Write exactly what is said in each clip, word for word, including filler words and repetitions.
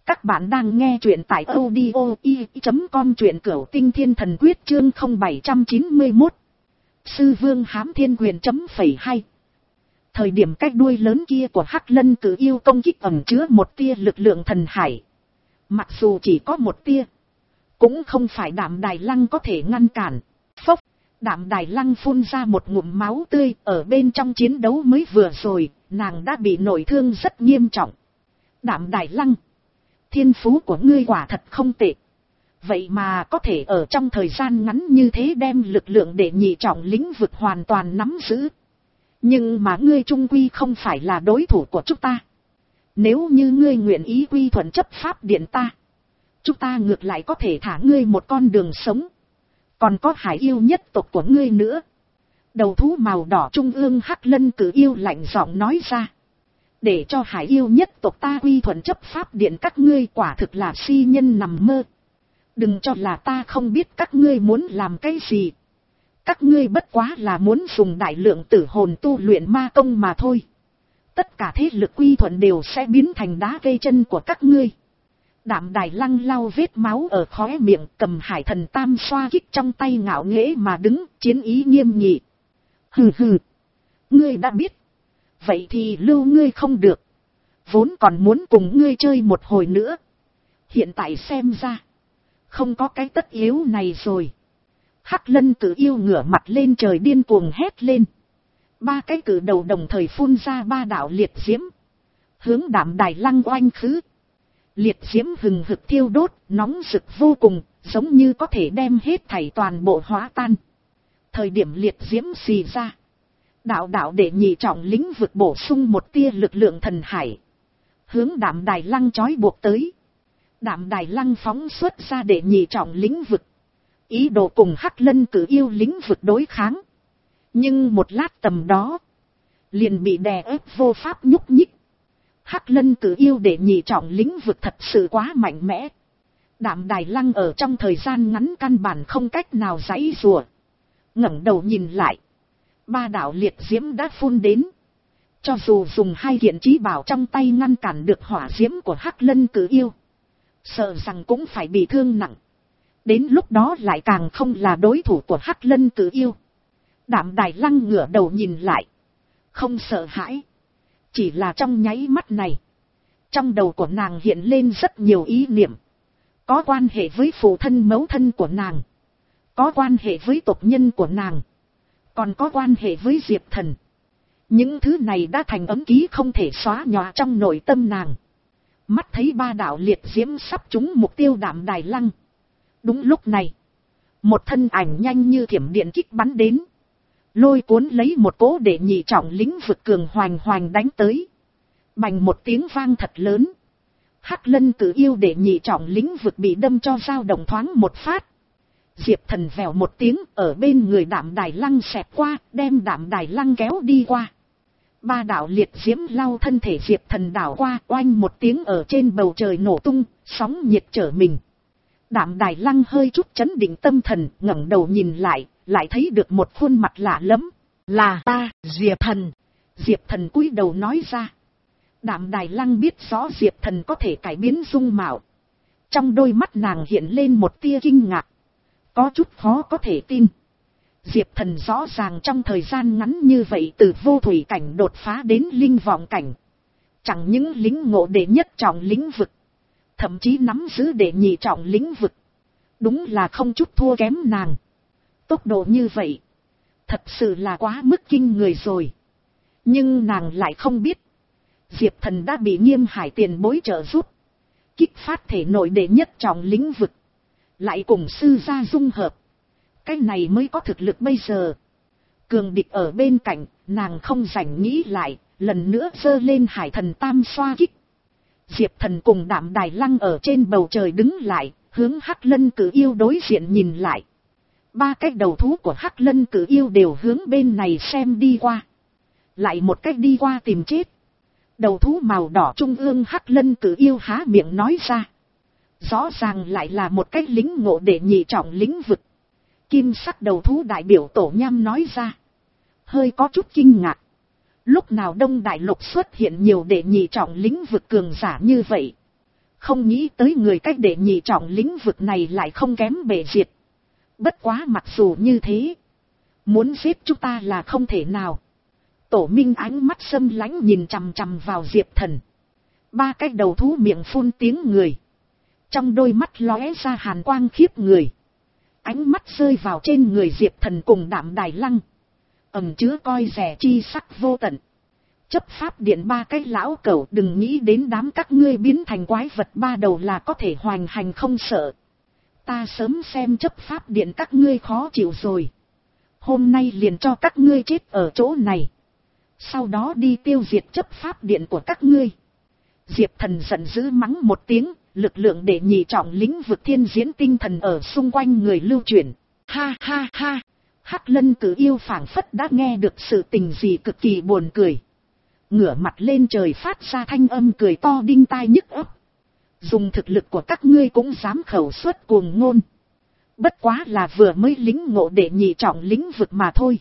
Các bạn đang nghe truyện tại audio i chấm com, truyện Cửu Tinh Thiên Thần Quyết chương không bảy chín mốt. Sư Vương Hám Thiên Quyền chấm phẩy hai. Thời điểm cách đuôi lớn kia của Hắc Lân Cử Yêu công kích ẩn chứa một tia lực lượng thần hải. Mặc dù chỉ có một tia, cũng không phải Đạm Đài Lăng có thể ngăn cản. Phốc, Đạm Đài Lăng phun ra một ngụm máu tươi. Ở bên trong chiến đấu mới vừa rồi, nàng đã bị nội thương rất nghiêm trọng. Đạm Đài Lăng, thiên phú của ngươi quả thật không tệ. Vậy mà có thể ở trong thời gian ngắn như thế đem lực lượng để nhị trọng lĩnh vực hoàn toàn nắm giữ. Nhưng mà ngươi trung quy không phải là đối thủ của chúng ta. Nếu như ngươi nguyện ý quy thuận chấp pháp điện ta, chúng ta ngược lại có thể thả ngươi một con đường sống. Còn có Hải Yêu nhất tộc của ngươi nữa. Đầu thú màu đỏ trung ương Hắc Lân Cử Yêu lạnh giọng nói ra. Để cho Hải Yêu nhất tộc ta quy thuận chấp pháp điện các ngươi quả thực là si nhân nằm mơ. Đừng cho là ta không biết các ngươi muốn làm cái gì. Các ngươi bất quá là muốn dùng đại lượng tử hồn tu luyện ma công mà thôi. Tất cả thế lực quy thuận đều sẽ biến thành đá gây chân của các ngươi. Đạm Đài Lăng lau vết máu ở khóe miệng, cầm Hải Thần Tam xoa kích trong tay ngạo nghễ mà đứng, chiến ý nghiêm nghị. Hừ hừ, ngươi đã biết. Vậy thì lưu ngươi không được. Vốn còn muốn cùng ngươi chơi một hồi nữa. Hiện tại xem ra, không có cái tất yếu này rồi. Hắc Lân Cử Yêu ngửa mặt lên trời điên cuồng hét lên. Ba cái cử đầu đồng thời phun ra ba đạo liệt diễm, hướng Đạm Đài Lăng oanh khứ. Liệt diễm hừng hực thiêu đốt, nóng rực vô cùng, giống như có thể đem hết thảy toàn bộ hóa tan. Thời điểm liệt diễm xì ra, đạo đạo để nhị trọng lĩnh vực bổ sung một tia lực lượng thần hải, hướng Đạm Đài Lăng trói buộc tới. Đạm Đài Lăng phóng xuất ra để nhị trọng lĩnh vực, ý đồ cùng Hắc Lân Cử Yêu lĩnh vực đối kháng. Nhưng một lát tầm đó, liền bị đè ép vô pháp nhúc nhích. Hắc Lân Cử Yêu để nhị trọng lĩnh vực thật sự quá mạnh mẽ. Đạm Đài Lăng ở trong thời gian ngắn căn bản không cách nào giãy giụa. Ngẩng đầu nhìn lại, ba đạo liệt diễm đã phun đến. Cho dù dùng hai kiện chí bảo trong tay ngăn cản được hỏa diễm của Hắc Lân Cử Yêu, sợ rằng cũng phải bị thương nặng. Đến lúc đó lại càng không là đối thủ của Hắc Lân Cử Yêu. Đạm Đài Lăng ngửa đầu nhìn lại, không sợ hãi. Chỉ là trong nháy mắt này, trong đầu của nàng hiện lên rất nhiều ý niệm. Có quan hệ với phụ thân mẫu thân của nàng, có quan hệ với tộc nhân của nàng, còn có quan hệ với Diệp Thần. Những thứ này đã thành ấm ký không thể xóa nhòa trong nội tâm nàng. Mắt thấy ba đạo liệt diễm sắp trúng mục tiêu Đạm Đài Lăng. Đúng lúc này, một thân ảnh nhanh như thiểm điện kích bắn đến, lôi cuốn lấy một cỗ để nhị trọng lĩnh vực cường hoành hoành đánh tới. Bành một tiếng vang thật lớn, Hắc Lân Cử Yêu để nhị trọng lĩnh vực bị đâm cho dao động thoáng một phát. Diệp Thần vèo một tiếng ở bên người Đạm Đài Lăng xẹt qua, đem Đạm Đài Lăng kéo đi qua. Ba đạo liệt diễm lau thân thể Diệp Thần đảo qua, oanh một tiếng ở trên bầu trời nổ tung, sóng nhiệt trở mình. Đạm Đài Lăng hơi chút chấn định tâm thần, ngẩng đầu nhìn lại, lại thấy được một khuôn mặt lạ lẫm. Là ta, Diệp Thần. Diệp Thần cúi đầu nói ra. Đạm Đài Lăng biết rõ Diệp Thần có thể cải biến dung mạo. Trong đôi mắt nàng hiện lên một tia kinh ngạc, có chút khó có thể tin. Diệp Thần rõ ràng trong thời gian ngắn như vậy từ vô thủy cảnh đột phá đến linh vọng cảnh. Chẳng những lĩnh ngộ đệ nhất trọng lĩnh vực, thậm chí nắm giữ đệ nhị trọng lĩnh vực. Đúng là không chút thua kém nàng. Tốc độ như vậy, thật sự là quá mức kinh người rồi. Nhưng nàng lại không biết, Diệp Thần đã bị Nghiêm Hải tiền bối trợ giúp, kích phát thể nội đệ nhất trọng lĩnh vực, lại cùng sư gia dung hợp. Cái này mới có thực lực bây giờ. Cường địch ở bên cạnh, nàng không rảnh nghĩ lại, lần nữa giơ lên Hải Thần Tam xoa kích. Diệp Thần cùng Đạm Đài Lăng ở trên bầu trời đứng lại, hướng Hắc Lân Cử Yêu đối diện nhìn lại. Ba cái đầu thú của Hắc Lân Cử Yêu đều hướng bên này xem đi qua. Lại một cách đi qua tìm chết. Đầu thú màu đỏ trung ương Hắc Lân Cử Yêu há miệng nói ra. Rõ ràng lại là một cách lĩnh ngộ để nhị trọng lĩnh vực. Kim sắc đầu thú đại biểu Tổ Nham nói ra, hơi có chút kinh ngạc. Lúc nào Đông Đại Lục xuất hiện nhiều để nhị trọng lĩnh vực cường giả như vậy. Không nghĩ tới người cách đệ nhị trọng lĩnh vực này lại không kém bể diệt. Bất quá mặc dù như thế, muốn giết chúng ta là không thể nào. Tổ Minh ánh mắt sâm lãnh nhìn chằm chằm vào Diệp Thần. Ba cái đầu thú miệng phun tiếng người. Trong đôi mắt lóe ra hàn quang khiếp người. Ánh mắt rơi vào trên người Diệp Thần cùng Đạm Đài Lăng. Ẩn chứa coi rẻ chi sắc vô tận. Chấp pháp điện ba cái lão cẩu, đừng nghĩ đến đám các ngươi biến thành quái vật ba đầu là có thể hoành hành không sợ. Ta sớm xem chấp pháp điện các ngươi khó chịu rồi. Hôm nay liền cho các ngươi chết ở chỗ này. Sau đó đi tiêu diệt chấp pháp điện của các ngươi. Diệp Thần giận dữ mắng một tiếng, lực lượng để nhị trọng lĩnh vực thiên diễn tinh thần ở xung quanh người lưu chuyển. Ha ha ha, Hắc Lân Cử Yêu phảng phất đã nghe được sự tình gì cực kỳ buồn cười. Ngửa mặt lên trời phát ra thanh âm cười to đinh tai nhức óc. Dùng thực lực của các ngươi cũng dám khẩu suất cuồng ngôn. Bất quá là vừa mới lĩnh ngộ để nhị trọng lĩnh vực mà thôi.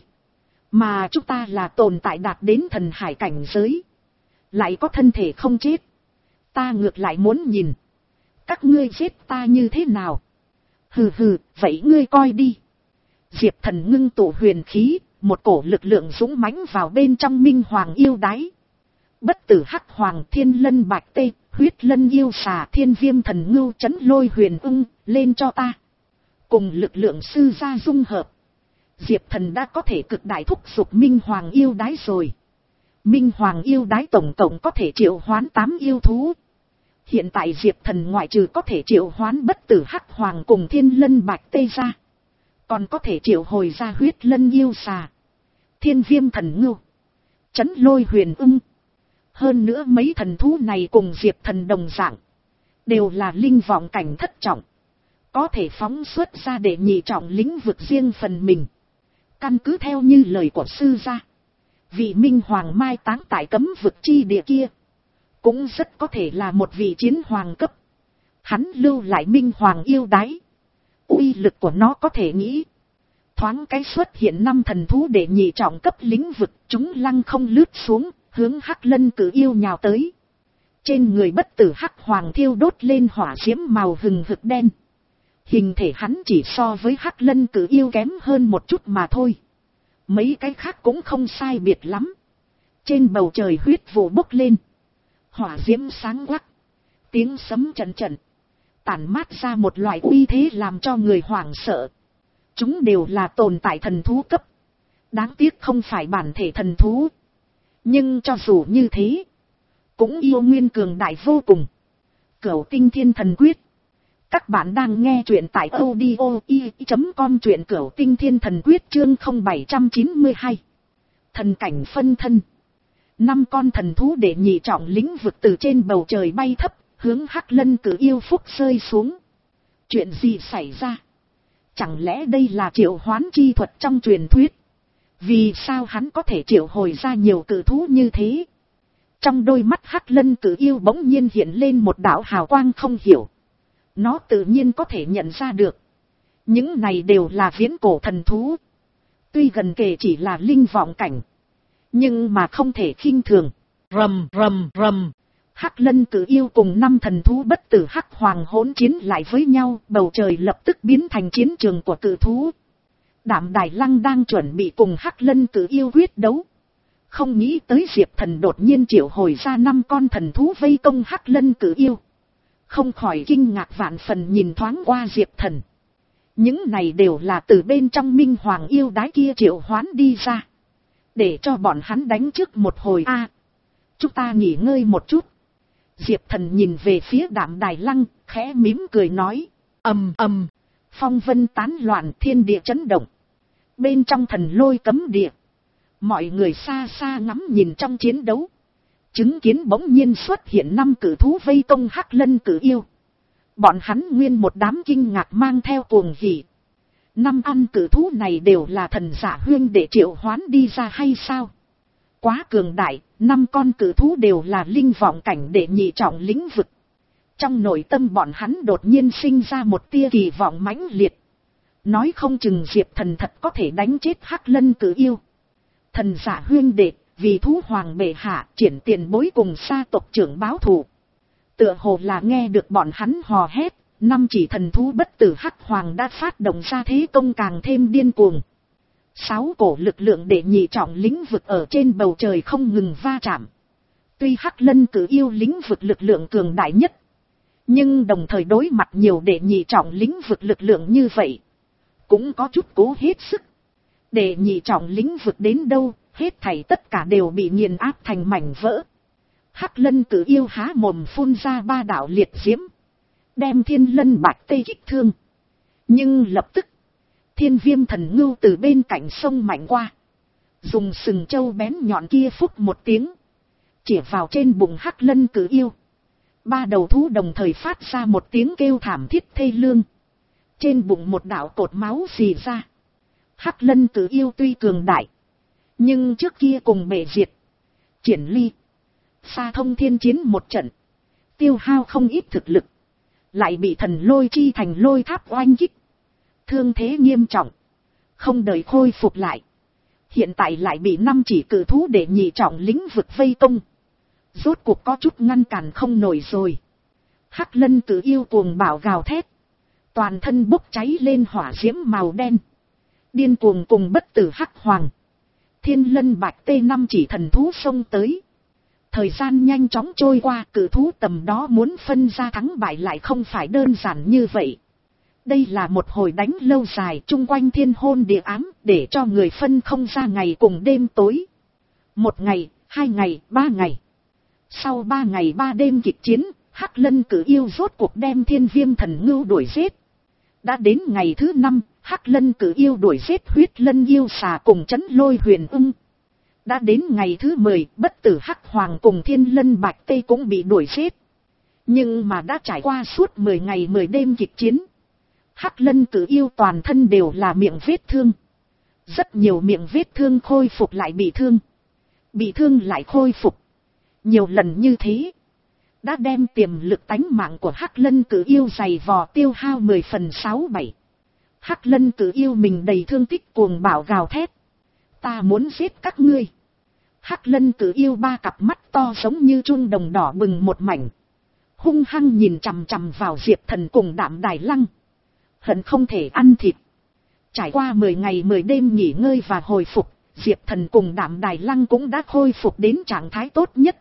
Mà chúng ta là tồn tại đạt đến thần hải cảnh giới. Lại có thân thể không chết. Ta ngược lại muốn nhìn. Các ngươi giết ta như thế nào? Hừ hừ, vậy ngươi coi đi. Diệp Thần ngưng tụ huyền khí, một cổ lực lượng dũng mãnh vào bên trong Minh Hoàng yêu đái. Bất tử Hắc Hoàng, Thiên Lân Bạch Tê, Huyết Lân yêu xà, Thiên Viêm Thần Ngưu, Chấn Lôi Huyền Ưng, lên cho ta. Cùng lực lượng sư gia dung hợp, Diệp Thần đã có thể cực đại thúc giục Minh Hoàng yêu đái rồi. Minh Hoàng yêu đái tổng cộng có thể triệu hoán tám yêu thú. Hiện tại Diệp Thần ngoại trừ có thể triệu hoán bất tử Hắc Hoàng cùng Thiên Lân Bạch Tê ra, còn có thể triệu hồi ra Huyết Lân yêu xà, Thiên Viêm Thần Ngưu, Chấn Lôi Huyền Ưng. Hơn nữa mấy thần thú này cùng Diệp Thần đồng dạng, đều là linh vọng cảnh thất trọng, có thể phóng xuất ra để nhị trọng lĩnh vực riêng phần mình. Căn cứ theo như lời của sư gia, vị Minh Hoàng mai táng tại cấm vực chi địa kia, cũng rất có thể là một vị chiến hoàng cấp. Hắn lưu lại Minh Hoàng yêu đái, uy lực của nó có thể nghĩ. Thoáng cái xuất hiện năm thần thú để nhị trọng cấp lĩnh vực, chúng lăng không lướt xuống, hướng Hắc Lân Cử Yêu nhào tới. Trên người bất tử Hắc Hoàng thiêu đốt lên hỏa diễm màu hừng hực đen. Hình thể hắn chỉ so với Hắc Lân Cử Yêu kém hơn một chút mà thôi. Mấy cái khác cũng không sai biệt lắm. Trên bầu trời huyết vụ bốc lên. Hỏa diễm sáng quắc. Tiếng sấm trận trận. Tản mát ra một loại uy thế làm cho người hoảng sợ. Chúng đều là tồn tại thần thú cấp. Đáng tiếc không phải bản thể thần thú. Nhưng cho dù như thế, cũng yêu nguyên cường đại vô cùng. Cửu Tinh Thiên Thần Quyết. Các bạn đang nghe truyện tại audio i chấm com, truyện Cửu Tinh Thiên Thần Quyết chương không bảy trăm chín mươi hai. Thần cảnh phân thân. Năm con thần thú để nhị trọng lĩnh vực từ trên bầu trời bay thấp, hướng Hắc Lân Cử Yêu phúc rơi xuống. Chuyện gì xảy ra? Chẳng lẽ đây là triệu hoán chi thuật trong truyền thuyết? Vì sao hắn có thể triệu hồi ra nhiều cử thú như thế? Trong đôi mắt Hắc Lân Cử Yêu bỗng nhiên hiện lên một đạo hào quang không hiểu. Nó tự nhiên có thể nhận ra được. Những này đều là viễn cổ thần thú. Tuy gần kề chỉ là linh vọng cảnh, nhưng mà không thể khinh thường. Rầm rầm rầm. Hắc Lân Cử Yêu cùng năm thần thú bất tử Hắc Hoàng hỗn chiến lại với nhau, bầu trời lập tức biến thành chiến trường của cử thú. Đạm Đài Lăng đang chuẩn bị cùng Hắc Lân Cử Yêu quyết đấu. Không nghĩ tới Diệp Thần đột nhiên triệu hồi ra năm con thần thú vây công Hắc Lân Cử Yêu. Không khỏi kinh ngạc vạn phần nhìn thoáng qua Diệp Thần. Những này đều là từ bên trong Minh Hoàng yêu đái kia triệu hoán đi ra. Để cho bọn hắn đánh trước một hồi a. À, chúng ta nghỉ ngơi một chút. Diệp Thần nhìn về phía Đạm Đài Lăng, khẽ mím cười nói. Ầm ầm, phong vân tán loạn, thiên địa chấn động. Bên trong thần lôi cấm địa, mọi người xa xa ngắm nhìn trong chiến đấu. Chứng kiến bỗng nhiên xuất hiện năm cử thú vây công Hắc Lân Cử Yêu. Bọn hắn nguyên một đám kinh ngạc mang theo cuồng hỉ. Năm ăn cử thú này đều là thần giả huyên để triệu hoán đi ra hay sao? Quá cường đại, năm con cử thú đều là linh vọng cảnh để nhị trọng lĩnh vực. Trong nội tâm bọn hắn đột nhiên sinh ra một tia kỳ vọng mãnh liệt. Nói không chừng Diệp Thần thật có thể đánh chết Hắc Lân Cử Yêu. Thần giả huyên đệ, vì thú hoàng bệ hạ triển tiền bối cùng sa tộc trưởng báo thù. Tựa hồ là nghe được bọn hắn hò hét, năm chỉ thần thú bất tử hắc hoàng đã phát động ra thế công càng thêm điên cuồng. Sáu cổ lực lượng để nhị trọng lĩnh vực ở trên bầu trời không ngừng va chạm. Tuy hắc lân cử yêu lĩnh vực lực lượng cường đại nhất, nhưng đồng thời đối mặt nhiều để nhị trọng lĩnh vực lực lượng như vậy, cũng có chút cố hết sức. Để nhị trọng lĩnh vực đến đâu, hết thảy tất cả đều bị nghiền áp thành mảnh vỡ. Hắc lân cử yêu há mồm phun ra ba đạo liệt diễm, đem thiên lân bạch tê kích thương. Nhưng lập tức, thiên viêm thần ngưu từ bên cạnh sông mạnh qua, dùng sừng trâu bén nhọn kia phúc một tiếng, chĩa vào trên bụng hắc lân cử yêu. Ba đầu thú đồng thời phát ra một tiếng kêu thảm thiết thê lương. Trên bụng một đạo cột máu xì ra. Hắc lân cử yêu tuy cường đại, nhưng trước kia cùng bệ diệt, triển ly, xa thông thiên chiến một trận, tiêu hao không ít thực lực, lại bị thần lôi chi thành lôi tháp oanh kích, thương thế nghiêm trọng, không đợi khôi phục lại. Hiện tại lại bị năm chỉ cử thú để nhị trọng lĩnh vực vây công, rốt cuộc có chút ngăn cản không nổi rồi. Hắc lân cử yêu cuồng bạo gào thét, toàn thân bốc cháy lên hỏa diễm màu đen, điên cuồng cùng bất tử hắc hoàng, thiên lân bạch tê năm chỉ thần thú xông tới. Thời gian nhanh chóng trôi qua, cử thú tầm đó muốn phân ra thắng bại lại không phải đơn giản như vậy. Đây là một hồi đánh lâu dài, chung quanh thiên hôn địa ám, để cho người phân không ra ngày cùng đêm tối. Một ngày, hai ngày, ba ngày. Sau ba ngày ba đêm kịch chiến, hắc lân cử yêu rốt cuộc đem thiên viêm thần ngưu đuổi giết. Đã đến ngày thứ năm, hắc lân cử yêu đuổi giết huyết lân yêu xà cùng trấn lôi huyền ưng. Đã đến ngày thứ mười, bất tử hắc hoàng cùng thiên lân bạch tê cũng bị đuổi giết. Nhưng mà đã trải qua suốt mười ngày mười đêm kịch chiến, hắc lân cử yêu toàn thân đều là miệng vết thương. Rất nhiều miệng vết thương khôi phục lại bị thương, bị thương lại khôi phục. Nhiều lần như thế, đã đem tiềm lực tánh mạng của hắc lân cử yêu dày vò tiêu hao mười phần sáu bảy. Hắc lân cử yêu mình đầy thương tích cuồng bạo gào thét, ta muốn giết các ngươi. Hắc lân cử yêu ba cặp mắt to giống như chuông đồng đỏ bừng một mảnh, hung hăng nhìn chằm chằm vào Diệp Thần cùng Đạm Đài Lăng, hận không thể ăn thịt. Trải qua mười ngày mười đêm nghỉ ngơi và hồi phục, Diệp Thần cùng Đạm Đài Lăng cũng đã khôi phục đến trạng thái tốt nhất.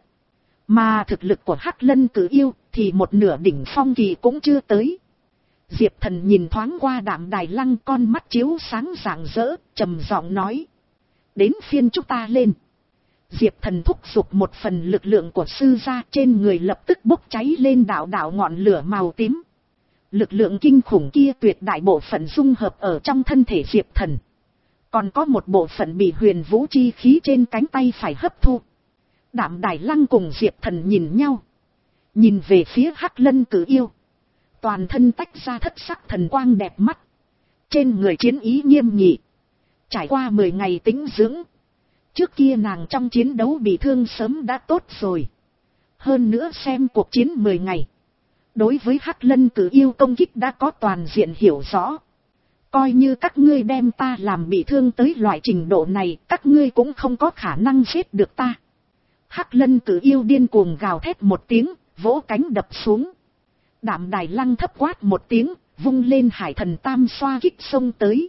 Mà thực lực của hắc lân cử yêu thì một nửa đỉnh phong kỳ cũng chưa tới. Diệp Thần nhìn thoáng qua Đạm Đài Lăng, con mắt chiếu sáng rạng rỡ, trầm giọng nói, đến phiên chúng ta lên. Diệp Thần thúc giục một phần lực lượng của sư gia, trên người lập tức bốc cháy lên đạo đạo ngọn lửa màu tím. Lực lượng kinh khủng kia tuyệt đại bộ phận dung hợp ở trong thân thể Diệp Thần, còn có một bộ phận bị huyền vũ chi khí trên cánh tay phải hấp thu. Đạm Đài Lăng cùng Diệp Thần nhìn nhau, nhìn về phía hắc lân cử yêu, toàn thân tách ra thất sắc thần quang đẹp mắt, trên người chiến ý nghiêm nghị. Trải qua mười ngày tĩnh dưỡng, trước kia nàng trong chiến đấu bị thương sớm đã tốt rồi. Hơn nữa xem cuộc chiến mười ngày, đối với hắc lân cử yêu công kích đã có toàn diện hiểu rõ. Coi như các ngươi đem ta làm bị thương tới loại trình độ này, các ngươi cũng không có khả năng giết được ta. Hắc lân cử yêu điên cuồng gào thét một tiếng, vỗ cánh đập xuống. Đạm Đài Lăng thấp quát một tiếng, vung lên hải thần tam xoa kích xông tới.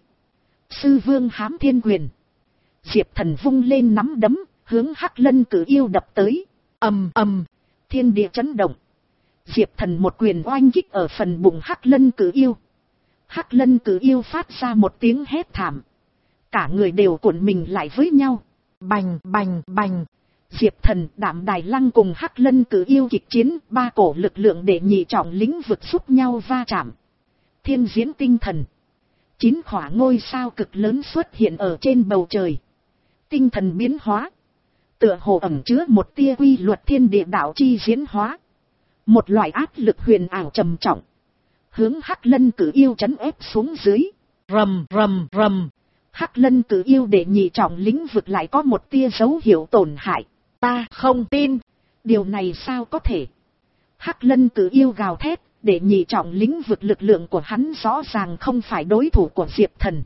Sư vương hám thiên quyền. Diệp Thần vung lên nắm đấm, hướng hắc lân cử yêu đập tới. Ầm ầm, thiên địa chấn động. Diệp Thần một quyền oanh kích ở phần bụng hắc lân cử yêu. Hắc lân cử yêu phát ra một tiếng hét thảm, cả người đều cuộn mình lại với nhau. Bành bành bành. Diệp Thần, Đạm Đài Lăng cùng hắc lân cử yêu kịch chiến, ba cổ lực lượng để nhị trọng lĩnh vực giúp nhau va chạm. Thiên diễn tinh thần. Chín khỏa ngôi sao cực lớn xuất hiện ở trên bầu trời. Tinh thần biến hóa, tựa hồ ẩn chứa một tia quy luật thiên địa đạo chi diễn hóa. Một loại áp lực huyền ảo trầm trọng, hướng hắc lân cử yêu trấn ép xuống dưới. Rầm rầm rầm. Hắc lân cử yêu để nhị trọng lĩnh vực lại có một tia dấu hiệu tổn hại. Ta không tin, điều này sao có thể. Hắc lân cử yêu gào thét, để nhị trọng lĩnh vực lực lượng của hắn rõ ràng không phải đối thủ của Diệp Thần.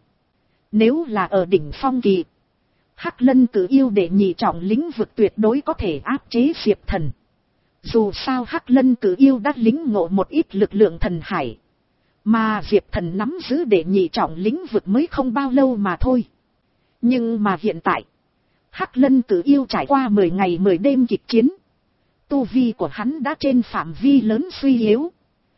Nếu là ở đỉnh phong kỳ, hắc lân cử yêu để nhị trọng lĩnh vực tuyệt đối có thể áp chế Diệp Thần. Dù sao Hắc Lân Cử Yêu đã lĩnh ngộ một ít lực lượng thần hải. Mà Diệp Thần nắm giữ để nhị trọng lĩnh vực mới không bao lâu mà thôi. Nhưng mà hiện tại, Hắc Lân Cử Yêu trải qua mười ngày mười đêm kịch chiến. Tu vi của hắn đã trên phạm vi lớn suy yếu.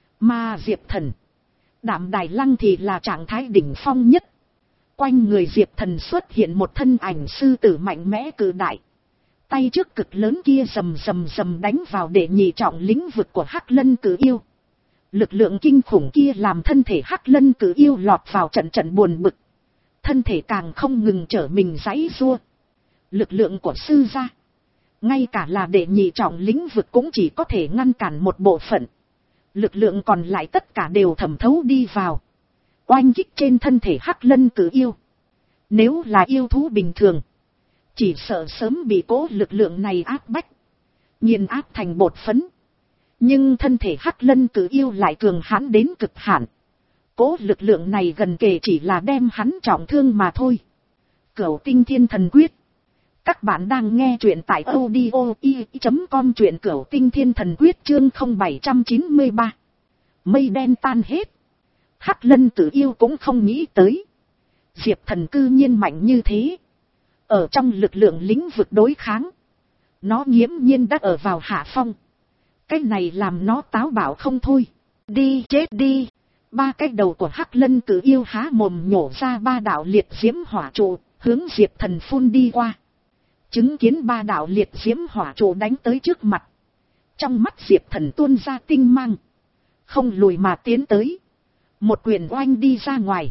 Mà Diệp Thần, Đạm Đài Lăng thì là trạng thái đỉnh phong nhất. Quanh người Diệp Thần xuất hiện một thân ảnh sư tử mạnh mẽ cự đại. Tay trước cực lớn kia rầm rầm rầm đánh vào để nhị trọng lĩnh vực của Hắc Lân Cử Yêu. Lực lượng kinh khủng kia làm thân thể Hắc Lân Cử Yêu lọt vào trận trận buồn bực. Thân thể càng không ngừng trở mình giãy giụa. Lực lượng của sư gia, ngay cả là để nhị trọng lĩnh vực cũng chỉ có thể ngăn cản một bộ phận. Lực lượng còn lại tất cả đều thẩm thấu đi vào, oanh kích trên thân thể Hắc Lân Cử Yêu. Nếu là yêu thú bình thường, chỉ sợ sớm bị cố lực lượng này áp bách, nghiền áp thành bột phấn. Nhưng thân thể Hắc Lân Cử Yêu lại cường hãn đến cực hạn. Cố lực lượng này gần kề chỉ là đem hắn trọng thương mà thôi. Cửu Tinh Thiên Thần Quyết. Các bạn đang nghe truyện tại audio i chấm com, truyện Cửu Tinh Thiên Thần Quyết chương không bảy chín ba. Mây đen tan hết. Hắc Lân Cử Yêu cũng không nghĩ tới, Diệp Thần cư nhiên mạnh như thế. Ở trong lực lượng lĩnh vực đối kháng, nó nghiễm nhiên đã ở vào hạ phong. Cái này làm nó táo bạo không thôi. Đi chết đi. Ba cái đầu của Hắc Lân Cử Yêu há mồm nhổ ra ba đạo liệt diễm hỏa trụ, hướng Diệp Thần phun đi qua. Chứng kiến ba đạo liệt diễm hỏa trụ đánh tới trước mặt, trong mắt Diệp Thần tuôn ra tinh mang, không lùi mà tiến tới, một quyền oanh đi ra ngoài.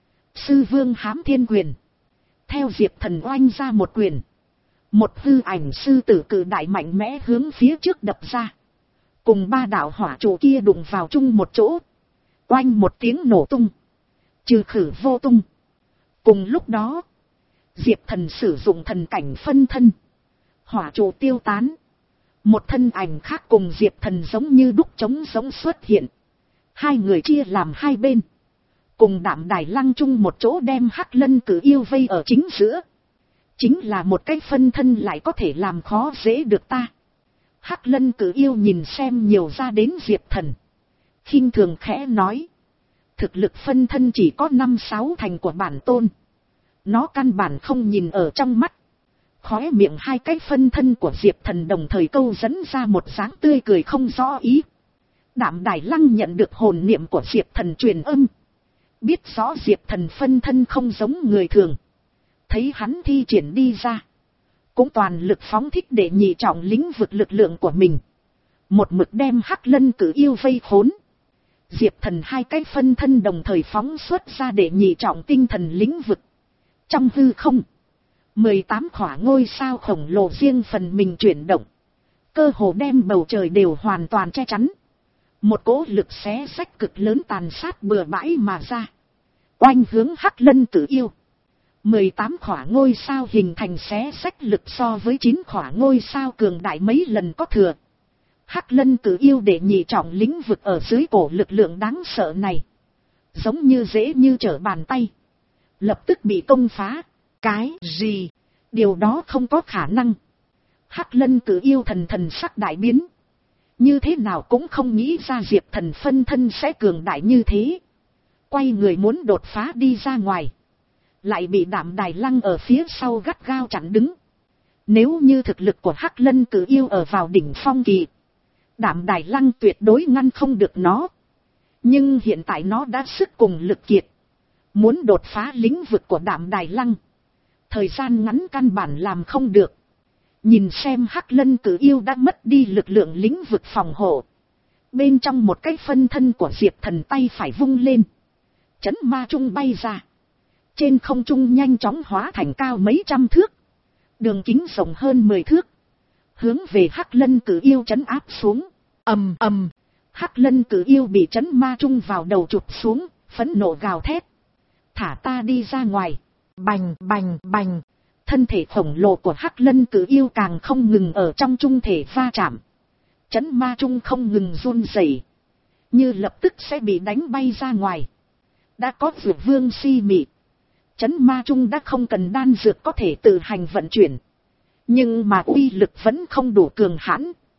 Sư Vương Hám Thiên Quyền. Theo Diệp Thần oanh ra một quyền, một hư ảnh sư tử cự đại mạnh mẽ hướng phía trước đập ra, cùng ba đạo hỏa trụ kia đụng vào chung một chỗ, oanh một tiếng nổ tung, trừ khử vô tung. Cùng lúc đó, Diệp Thần sử dụng thần cảnh phân thân, hỏa trụ tiêu tán, một thân ảnh khác cùng Diệp Thần giống như đúc trống giống xuất hiện. Hai người chia làm hai bên, cùng Đạm Đài Lăng chung một chỗ đem Hắc Lân Cử Yêu vây ở chính giữa. Chính là một cái phân thân lại có thể làm khó dễ được ta. Hắc Lân Cử Yêu nhìn xem nhiều ra đến Diệp Thần, khinh thường khẽ nói, thực lực phân thân chỉ có năm sáu thành của bản tôn, nó căn bản không nhìn ở trong mắt. Khóe miệng hai cái phân thân của Diệp Thần đồng thời câu dẫn ra một dáng tươi cười không rõ ý. Đạm Đài Lăng nhận được hồn niệm của Diệp Thần truyền âm, biết rõ Diệp Thần phân thân không giống người thường, thấy hắn thi triển đi ra, cũng toàn lực phóng thích để nhị trọng lĩnh vực lực lượng của mình, một mực đem Hắc Lân Cử Yêu vây khốn. Diệp Thần hai cái phân thân đồng thời phóng xuất ra để nhị trọng tinh thần lĩnh vực. Trong hư không, mười tám khỏa ngôi sao khổng lồ riêng phần mình chuyển động, cơ hồ đem bầu trời đều hoàn toàn che chắn. Một cỗ lực xé xách cực lớn tàn sát bừa bãi mà ra, oanh hướng Hắc Lân Cử Yêu. mười tám khỏa ngôi sao hình thành xé xách lực so với chín khỏa ngôi sao cường đại mấy lần có thừa. Hắc Lân Cử Yêu để nhị trọng lĩnh vực ở dưới cổ lực lượng đáng sợ này, giống như dễ như trở bàn tay, lập tức bị công phá. Cái gì? Điều đó không có khả năng. Hắc Lân Cử Yêu thần thần sắc đại biến, như thế nào cũng không nghĩ ra Diệp Thần phân thân sẽ cường đại như thế. Quay người muốn đột phá đi ra ngoài, lại bị Đạm Đài Lăng ở phía sau gắt gao chặn đứng. Nếu như thực lực của Hắc Lân Cử Yêu ở vào đỉnh phong kỳ, Đạm Đài Lăng tuyệt đối ngăn không được nó. Nhưng hiện tại nó đã sức cùng lực kiệt, muốn đột phá lĩnh vực của Đạm Đài Lăng, thời gian ngắn căn bản làm không được. Nhìn xem Hắc Lân Cử Yêu đã mất đi lực lượng lĩnh vực phòng hộ, bên trong một cái phân thân của Diệp Thần tay phải vung lên, chấn ma trung bay ra, trên không trung nhanh chóng hóa thành cao mấy trăm thước, đường kính rộng hơn mười thước, hướng về Hắc Lân Cử Yêu chấn áp xuống. Ầm ầm, Hắc Lân Cử Yêu bị chấn ma trung vào đầu chụp xuống, phẫn nộ gào thét, thả ta đi ra ngoài. Bành bành bành, thân thể khổng lồ của Hắc Lân Cử Yêu càng không ngừng ở trong trung thể va chạm, chấn ma trung không ngừng run rẩy, như lập tức sẽ bị đánh bay ra ngoài. Đã có dược vương si mị, chấn ma trung đã không cần đan dược có thể tự hành vận chuyển, nhưng mà uy lực vẫn không đủ cường hãn.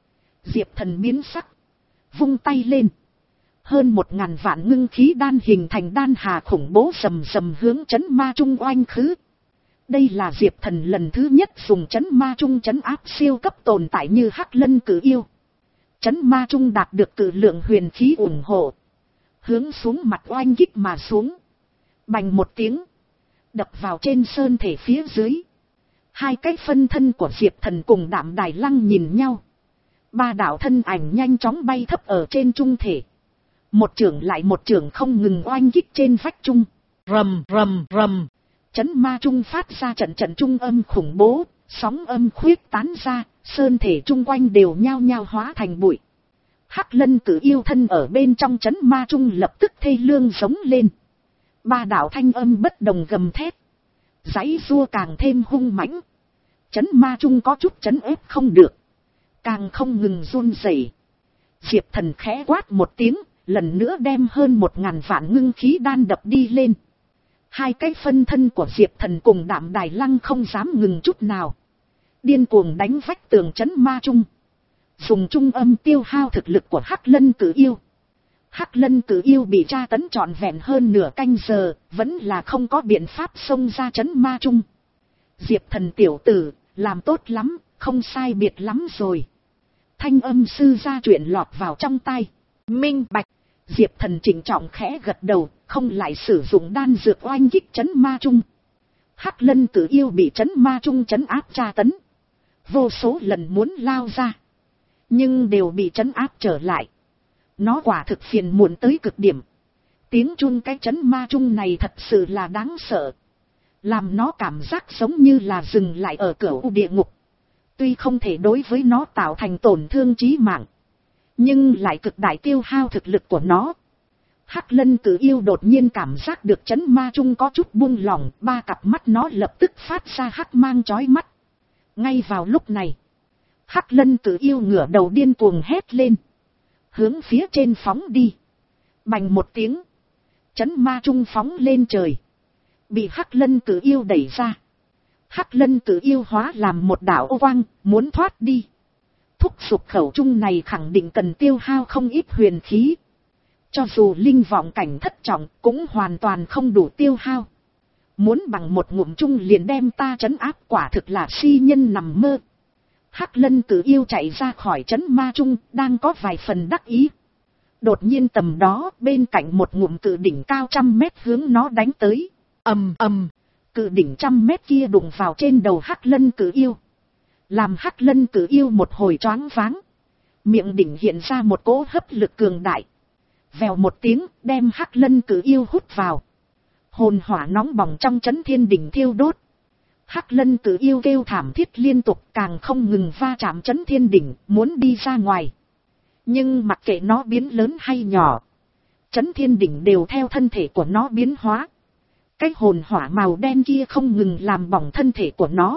Diệp Thần biến sắc, vung tay lên. Hơn một ngàn vạn ngưng khí đan hình thành đan hà khủng bố rầm rầm hướng trấn ma trung oanh khứ. Đây là Diệp Thần lần thứ nhất dùng trấn ma trung trấn áp siêu cấp tồn tại như Hắc Lân Cử Yêu. Trấn ma trung đạt được cử lượng huyền khí ủng hộ. Hướng xuống mặt oanh kích mà xuống. Bành một tiếng. Đập vào trên sơn thể phía dưới. Hai cái phân thân của Diệp Thần cùng Đạm Đài Lăng nhìn nhau. Ba đạo thân ảnh nhanh chóng bay thấp ở trên trung thể. Một trưởng lại một trưởng không ngừng oanh kích trên vách trung. Rầm rầm rầm. Trấn ma trung phát ra trận trận trung âm khủng bố. Sóng âm khuyết tán ra. Sơn thể chung quanh đều nhao nhao hóa thành bụi. Hắc Lân Cử Yêu thân ở bên trong trấn ma trung lập tức thê lương giống lên. Ba đạo thanh âm bất đồng gầm thét. Giãy giụa càng thêm hung mãnh. Trấn ma trung có chút trấn ép không được. Càng không ngừng run rẩy. Diệp Thần khẽ quát một tiếng. Lần nữa đem hơn một ngàn vạn ngưng khí đan đập đi lên. Hai cái phân thân của Diệp Thần cùng Đạm Đài Lăng không dám ngừng chút nào. Điên cuồng đánh vách tường trấn ma trung. Dùng trung âm tiêu hao thực lực của Hắc Lân Cử Yêu. Hắc Lân Cử Yêu bị tra tấn trọn vẹn hơn nửa canh giờ. Vẫn là không có biện pháp xông ra trấn ma trung. Diệp Thần tiểu tử, làm tốt lắm, không sai biệt lắm rồi. Thanh âm sư gia chuyện lọt vào trong tai. Minh bạch. Diệp Thần chỉnh trọng khẽ gật đầu, không lại sử dụng đan dược oanh kích trấn ma trung. Hắc Lân Cử Yêu bị trấn ma trung trấn áp tra tấn. Vô số lần muốn lao ra. Nhưng đều bị trấn áp trở lại. Nó quả thực phiền muộn tới cực điểm. Tiếng chun cái trấn ma trung này thật sự là đáng sợ. Làm nó cảm giác giống như là dừng lại ở cửa u địa ngục. Tuy không thể đối với nó tạo thành tổn thương chí mạng. Nhưng lại cực đại tiêu hao thực lực của nó. Hắc Lân Cử Yêu đột nhiên cảm giác được trấn ma trung có chút buông lỏng. Ba cặp mắt nó lập tức phát ra hắc mang chói mắt. Ngay vào lúc này. Hắc Lân Cử Yêu ngửa đầu điên cuồng hét lên. Hướng phía trên phóng đi. Bành một tiếng. Trấn ma trung phóng lên trời. Bị Hắc Lân Cử Yêu đẩy ra. Hắc Lân Cử Yêu hóa làm một đạo ô quang, muốn thoát đi. Thúc giục khẩu trung này khẳng định cần tiêu hao không ít huyền khí. Cho dù linh vọng cảnh thất trọng cũng hoàn toàn không đủ tiêu hao. Muốn bằng một ngụm trung liền đem ta trấn áp quả thực là si nhân nằm mơ. Hắc Lân Cử Yêu chạy ra khỏi trấn ma trung, đang có vài phần đắc ý. Đột nhiên tầm đó, bên cạnh một ngụm cự đỉnh cao trăm mét hướng nó đánh tới. Ầm ầm, cự đỉnh trăm mét kia đụng vào trên đầu Hắc Lân Cử Yêu. Làm Hắc Lân Cử Yêu một hồi choáng váng. Miệng đỉnh hiện ra một cỗ hấp lực cường đại. Vèo một tiếng, đem Hắc Lân Cử Yêu hút vào. Hồn hỏa nóng bỏng trong trấn thiên đỉnh thiêu đốt. Hắc Lân Cử Yêu kêu thảm thiết liên tục, càng không ngừng va chạm trấn thiên đỉnh, muốn đi ra ngoài. Nhưng mặc kệ nó biến lớn hay nhỏ, trấn thiên đỉnh đều theo thân thể của nó biến hóa. Cái hồn hỏa màu đen kia không ngừng làm bỏng thân thể của nó.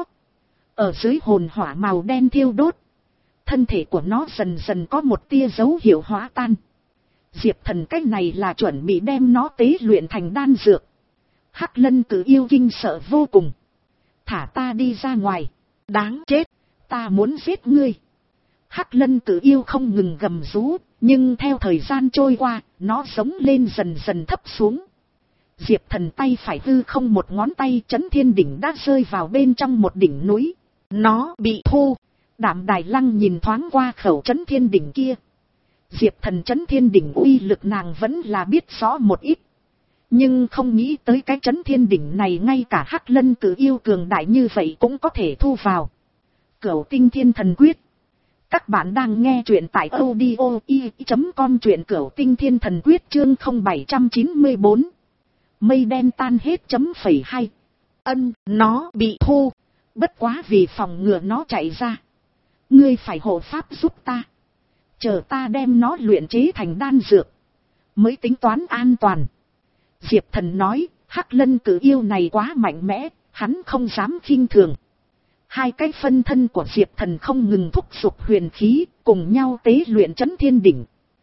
Ở dưới hồn hỏa màu đen thiêu đốt, thân thể của nó dần dần có một tia dấu hiệu hóa tan. Diệp Thần cách này là chuẩn bị đem nó tế luyện thành đan dược. Hắc Lân Cử Yêu kinh sợ vô cùng. Thả ta đi ra ngoài. Đáng chết, ta muốn giết ngươi. Hắc Lân Cử Yêu không ngừng gầm rú, nhưng theo thời gian trôi qua, nó sống lên dần dần thấp xuống. Diệp Thần tay phải hư không một ngón tay, trấn thiên đỉnh đã rơi vào bên trong một đỉnh núi. Nó bị thu. Đạm Đài Lăng nhìn thoáng qua khẩu trấn thiên đỉnh kia. Diệp Thần trấn thiên đỉnh uy lực nàng vẫn là biết rõ một ít. Nhưng không nghĩ tới cái trấn thiên đỉnh này ngay cả Hắc Lân Cử Yêu cường đại như vậy cũng có thể thu vào. Cửu Tinh Thiên Thần Quyết. Các bạn đang nghe truyện tại audio i chấm com, truyện Cửu Tinh Thiên Thần Quyết chương không bảy chín bốn. Mây đen tan hết chấm phẩy hai. Ân, nó bị thu. Bất quá vì phòng ngừa nó chạy ra. Ngươi phải hộ pháp giúp ta. Chờ ta đem nó luyện chế thành đan dược. Mới tính toán an toàn. Diệp Thần nói, Hắc Lân Cử Yêu này quá mạnh mẽ, hắn không dám khinh thường. Hai cái phân thân của Diệp Thần không ngừng thúc giục huyền khí, cùng nhau tế luyện trấn thiên đỉnh.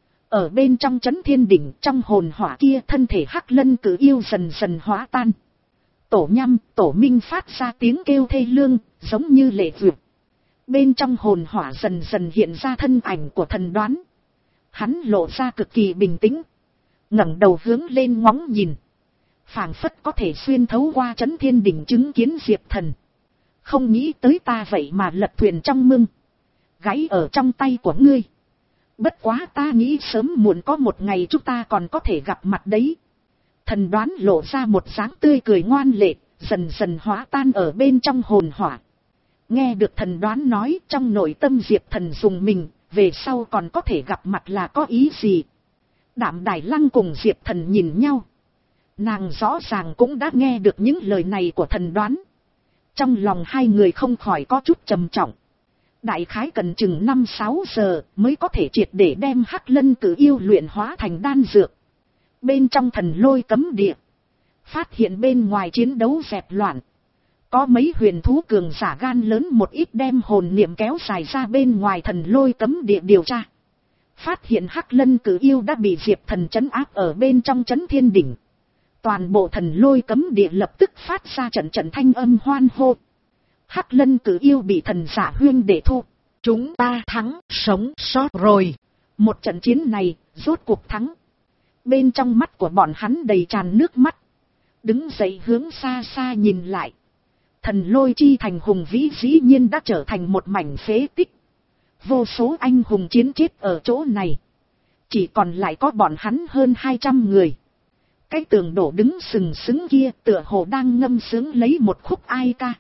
Ở bên trong trấn thiên đỉnh, trong hồn hỏa kia, thân thể Hắc Lân Cử Yêu dần dần hóa tan. Tổ Nhăm, Tổ Minh phát ra tiếng kêu thê lương, giống như lệ vượt. Bên trong hồn hỏa dần dần hiện ra thân ảnh của Thần Đoán. Hắn lộ ra cực kỳ bình tĩnh, ngẩng đầu hướng lên ngóng nhìn, phảng phất có thể xuyên thấu qua Chấn Thiên Đỉnh chứng kiến Diệp Thần. Không nghĩ tới ta vậy mà lật thuyền trong mương, gãy ở trong tay của ngươi. Bất quá ta nghĩ sớm muộn có một ngày chúng ta còn có thể gặp mặt đấy. Thần Đoán lộ ra một dáng tươi cười ngoan lệ, dần dần hóa tan ở bên trong hồn hỏa. Nghe được Thần Đoán nói, trong nội tâm Diệp Thần dùng mình, về sau còn có thể gặp mặt là có ý gì? Đạm Đài Lăng cùng Diệp Thần nhìn nhau. Nàng rõ ràng cũng đã nghe được những lời này của Thần Đoán. Trong lòng hai người không khỏi có chút trầm trọng. Đại khái cần chừng năm sáu giờ mới có thể triệt để đem Hắc Lân Cử Yêu luyện hóa thành đan dược. Bên trong Thần Lôi cấm địa, phát hiện bên ngoài chiến đấu dẹp loạn. Có mấy huyền thú cường giả gan lớn một ít đem hồn niệm kéo dài ra bên ngoài Thần Lôi cấm địa điều tra. Phát hiện Hắc Lân Cử Yêu đã bị Diệp Thần trấn áp ở bên trong Chấn Thiên Đỉnh. Toàn bộ Thần Lôi cấm địa lập tức phát ra trận trận thanh âm hoan hô. Hắc Lân Cử Yêu bị thần giả huyên để thu. Chúng ta thắng, sống sót rồi. Một trận chiến này, rốt cuộc thắng. Bên trong mắt của bọn hắn đầy tràn nước mắt. Đứng dậy hướng xa xa nhìn lại. Thần Lôi chi thành hùng vĩ dĩ nhiên đã trở thành một mảnh phế tích. Vô số anh hùng chiến chết ở chỗ này. Chỉ còn lại có bọn hắn hơn hai trăm người. Cái tường đổ đứng sừng sững kia tựa hồ đang ngâm sướng lấy một khúc ai ca.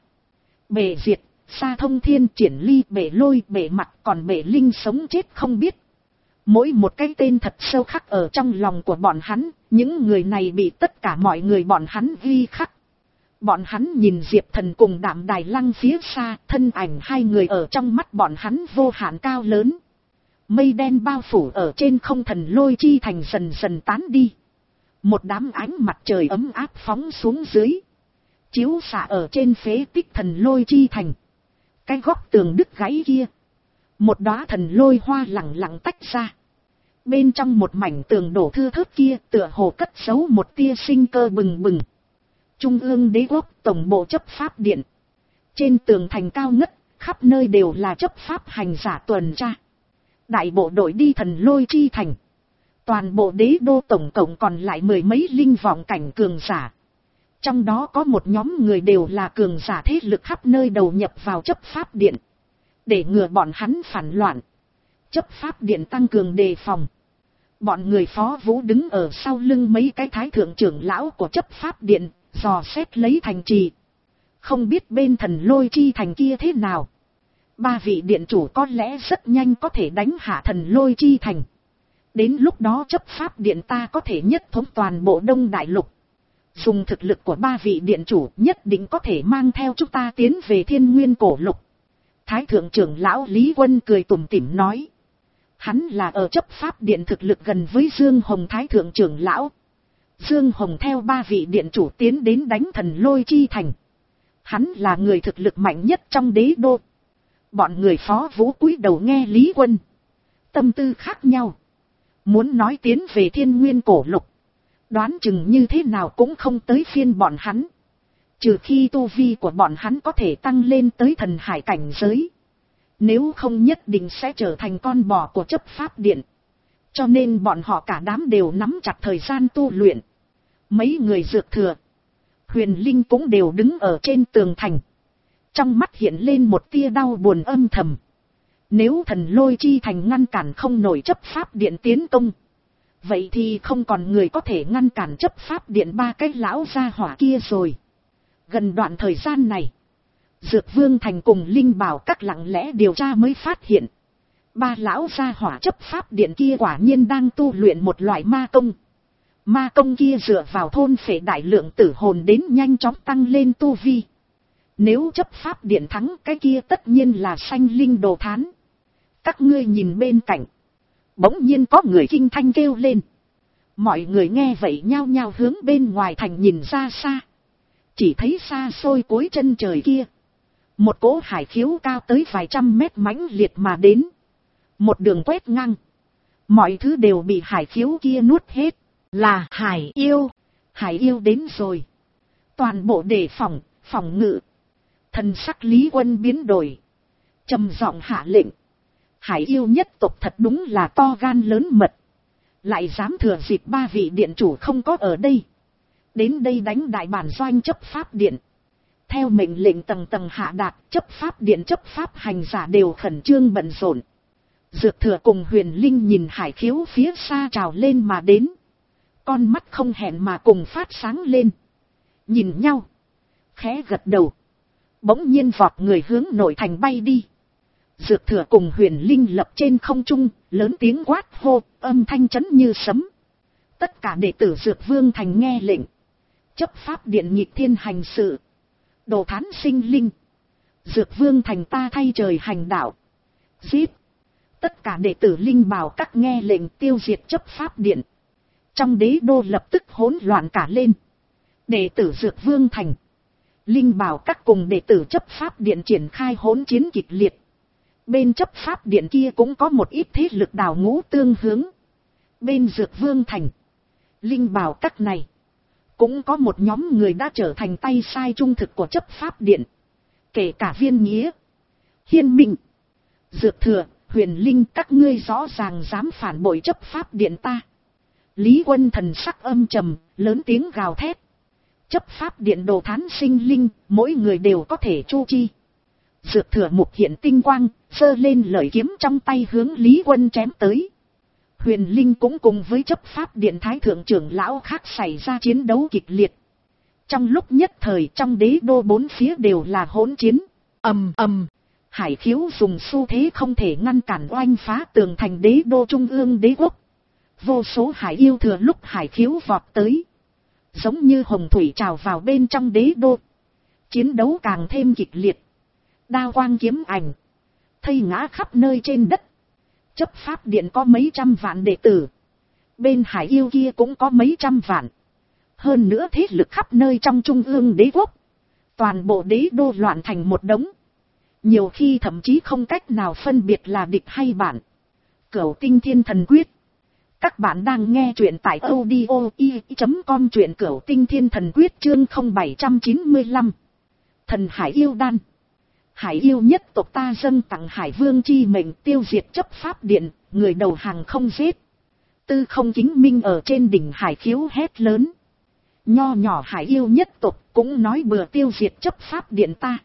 Bể diệt, xa thông thiên triển ly bể lôi bể mặt còn bể linh sống chết không biết. Mỗi một cái tên thật sâu khắc ở trong lòng của bọn hắn, những người này bị tất cả mọi người bọn hắn ghi khắc. Bọn hắn nhìn Diệp Thần cùng Đạm Đài Lăng phía xa, thân ảnh hai người ở trong mắt bọn hắn vô hạn cao lớn. Mây đen bao phủ ở trên không Thần Lôi chi thành dần dần tán đi. Một đám ánh mặt trời ấm áp phóng xuống dưới. Chiếu xạ ở trên phế tích Thần Lôi chi thành. Cái góc tường đứt gãy kia. Một đóa thần lôi hoa lẳng lặng tách ra. Bên trong một mảnh tường đổ thưa thớt kia tựa hồ cất giấu một tia sinh cơ bừng bừng. Trung ương đế quốc tổng bộ chấp pháp điện. Trên tường thành cao ngất, khắp nơi đều là chấp pháp hành giả tuần tra. Đại bộ đội đi Thần Lôi chi thành. Toàn bộ đế đô tổng cộng còn lại mười mấy linh vọng cảnh cường giả. Trong đó có một nhóm người đều là cường giả thế lực khắp nơi đầu nhập vào chấp pháp điện. Để ngừa bọn hắn phản loạn. Chấp pháp điện tăng cường đề phòng. Bọn người Phó Vũ đứng ở sau lưng mấy cái thái thượng trưởng lão của chấp pháp điện, dò xét lấy thành trì. Không biết bên Thần Lôi chi thành kia thế nào. Ba vị điện chủ có lẽ rất nhanh có thể đánh hạ Thần Lôi chi thành. Đến lúc đó chấp pháp điện ta có thể nhất thống toàn bộ Đông Đại Lục. Dùng thực lực của ba vị điện chủ nhất định có thể mang theo chúng ta tiến về Thiên Nguyên Cổ Lục. Thái thượng trưởng lão Lý Quân cười tủm tỉm nói. Hắn là ở chấp pháp điện thực lực gần với Dương Hồng thái thượng trưởng lão. Dương Hồng theo ba vị điện chủ tiến đến đánh Thần Lôi chi thành. Hắn là người thực lực mạnh nhất trong đế đô. Bọn người Phó Vũ cúi đầu nghe Lý Quân. Tâm tư khác nhau. Muốn nói tiến về Thiên Nguyên Cổ Lục. Đoán chừng như thế nào cũng không tới phiên bọn hắn. Trừ khi tu vi của bọn hắn có thể tăng lên tới thần hải cảnh giới. Nếu không nhất định sẽ trở thành con bò của chấp pháp điện. Cho nên bọn họ cả đám đều nắm chặt thời gian tu luyện. Mấy người dược thừa. Huyền Linh cũng đều đứng ở trên tường thành. Trong mắt hiện lên một tia đau buồn âm thầm. Nếu Thần Lôi chi thành ngăn cản không nổi chấp pháp điện tiến công. Vậy thì không còn người có thể ngăn cản chấp pháp điện ba cái lão gia hỏa kia rồi. Gần đoạn thời gian này. Dược Vương Thành cùng Linh Bảo các lặng lẽ điều tra mới phát hiện. Ba lão gia hỏa chấp pháp điện kia quả nhiên đang tu luyện một loại ma công. Ma công kia dựa vào thôn phệ đại lượng tử hồn đến nhanh chóng tăng lên tu vi. Nếu chấp pháp điện thắng cái kia tất nhiên là sanh linh đồ thán. Các ngươi nhìn bên cạnh. Bỗng nhiên có người kinh thanh kêu lên. Mọi người nghe vậy nhao nhao hướng bên ngoài thành nhìn ra xa. Chỉ thấy xa xôi cuối chân trời kia. Một cỗ hải khiếu cao tới vài trăm mét mãnh liệt mà đến. Một đường quét ngang. Mọi thứ đều bị hải khiếu kia nuốt hết. Là hải yêu. Hải yêu đến rồi. Toàn bộ đề phòng, phòng ngự. Thần sắc Lý Quân biến đổi. Trầm giọng hạ lệnh. Hải yêu nhất tộc thật đúng là to gan lớn mật. Lại dám thừa dịp ba vị điện chủ không có ở đây. Đến đây đánh đại bản doanh chấp pháp điện. Theo mệnh lệnh tầng tầng hạ đạt, chấp pháp điện chấp pháp hành giả đều khẩn trương bận rộn. Dược Thừa cùng Huyền Linh nhìn Hải Khiếu phía xa trào lên mà đến. Con mắt không hẹn mà cùng phát sáng lên. Nhìn nhau. Khẽ gật đầu. Bỗng nhiên vọt người hướng nội thành bay đi. Dược Thừa cùng Huyền Linh lập trên không trung, lớn tiếng quát hô, âm thanh chấn như sấm. Tất cả đệ tử Dược Vương thành nghe lệnh. Chấp pháp điện nghịch thiên hành sự. Đồ thán sinh linh. Dược Vương thành ta thay trời hành đạo. Giết. Tất cả đệ tử linh bào các nghe lệnh tiêu diệt chấp pháp điện. Trong đế đô lập tức hỗn loạn cả lên. Đệ tử Dược Vương thành. Linh bào các cùng đệ tử chấp pháp điện triển khai hỗn chiến kịch liệt. Bên chấp pháp điện kia cũng có một ít thế lực đào ngũ tương hướng. Bên Dược Vương thành. Linh bào các này. Cũng có một nhóm người đã trở thành tay sai trung thực của chấp pháp điện. Kể cả Viên Nghĩa, Hiên Minh, Dược Thừa, Huyền Linh, các ngươi rõ ràng dám phản bội chấp pháp điện ta. Lý Quân thần sắc âm trầm, lớn tiếng gào thét. Chấp pháp điện đồ thán sinh linh, mỗi người đều có thể chu chi. Dược Thừa mục hiện tinh quang, giơ lên lợi kiếm trong tay hướng Lý Quân chém tới. Huyền Linh cũng cùng với chấp pháp điện thái thượng trưởng lão khác xảy ra chiến đấu kịch liệt. Trong lúc nhất thời trong đế đô bốn phía đều là hỗn chiến. Ầm ầm, Hải Khiếu dùng xu thế không thể ngăn cản oanh phá tường thành đế đô trung ương đế quốc. Vô số hải yêu thừa lúc Hải Khiếu vọt tới. Giống như hồng thủy trào vào bên trong đế đô. Chiến đấu càng thêm kịch liệt. Đao quang kiếm ảnh. Thây ngã khắp nơi trên đất. Chấp pháp điện có mấy trăm vạn đệ tử. Bên hải yêu kia cũng có mấy trăm vạn. Hơn nữa thế lực khắp nơi trong trung ương đế quốc. Toàn bộ đế đô loạn thành một đống. Nhiều khi thậm chí không cách nào phân biệt là địch hay bạn. Cửu Tinh Thiên Thần Quyết. Các bạn đang nghe truyện tại audio i chấm com, truyện Cửu Tinh Thiên Thần Quyết chương không bảy chín lăm. Thần Hải Yêu Đan. Hải yêu nhất tộc ta dâng tặng Hải Vương chi mệnh tiêu diệt chấp pháp điện, người đầu hàng không giết. Tư Không Kính Minh ở trên đỉnh Hải Khiếu hét lớn. Nho nhỏ hải yêu nhất tộc cũng nói bừa tiêu diệt chấp pháp điện ta.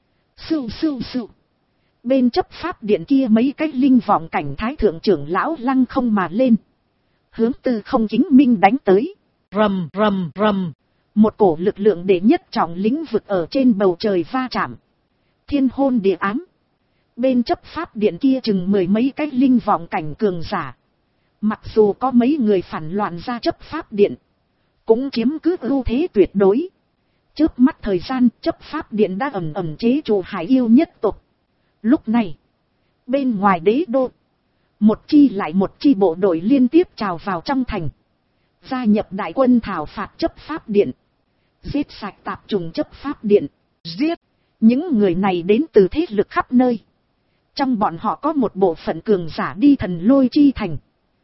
Sưu sưu sưu. Bên chấp pháp điện kia mấy cái linh vọng cảnh thái thượng trưởng lão lăng không mà lên. Hướng Tư Không Kính Minh đánh tới. Rầm rầm rầm. Một cổ lực lượng đệ nhất trọng lĩnh vực ở trên bầu trời va chạm. Thiên hôn địa ám. Bên chấp pháp điện kia chừng mười mấy cái linh vọng cảnh cường giả. Mặc dù có mấy người phản loạn ra chấp pháp điện. Cũng chiếm cứ ưu thế tuyệt đối. Chớp mắt thời gian chấp pháp điện đã ẩm ẩm chế trụ hải yêu nhất tộc. Lúc này. Bên ngoài đế đô. Một chi lại một chi bộ đội liên tiếp trào vào trong thành. Gia nhập đại quân thảo phạt chấp pháp điện. Giết sạch tạp trùng chấp pháp điện. Giết. Những người này đến từ thế lực khắp nơi. Trong bọn họ có một bộ phận cường giả đi thần lôi chi thành.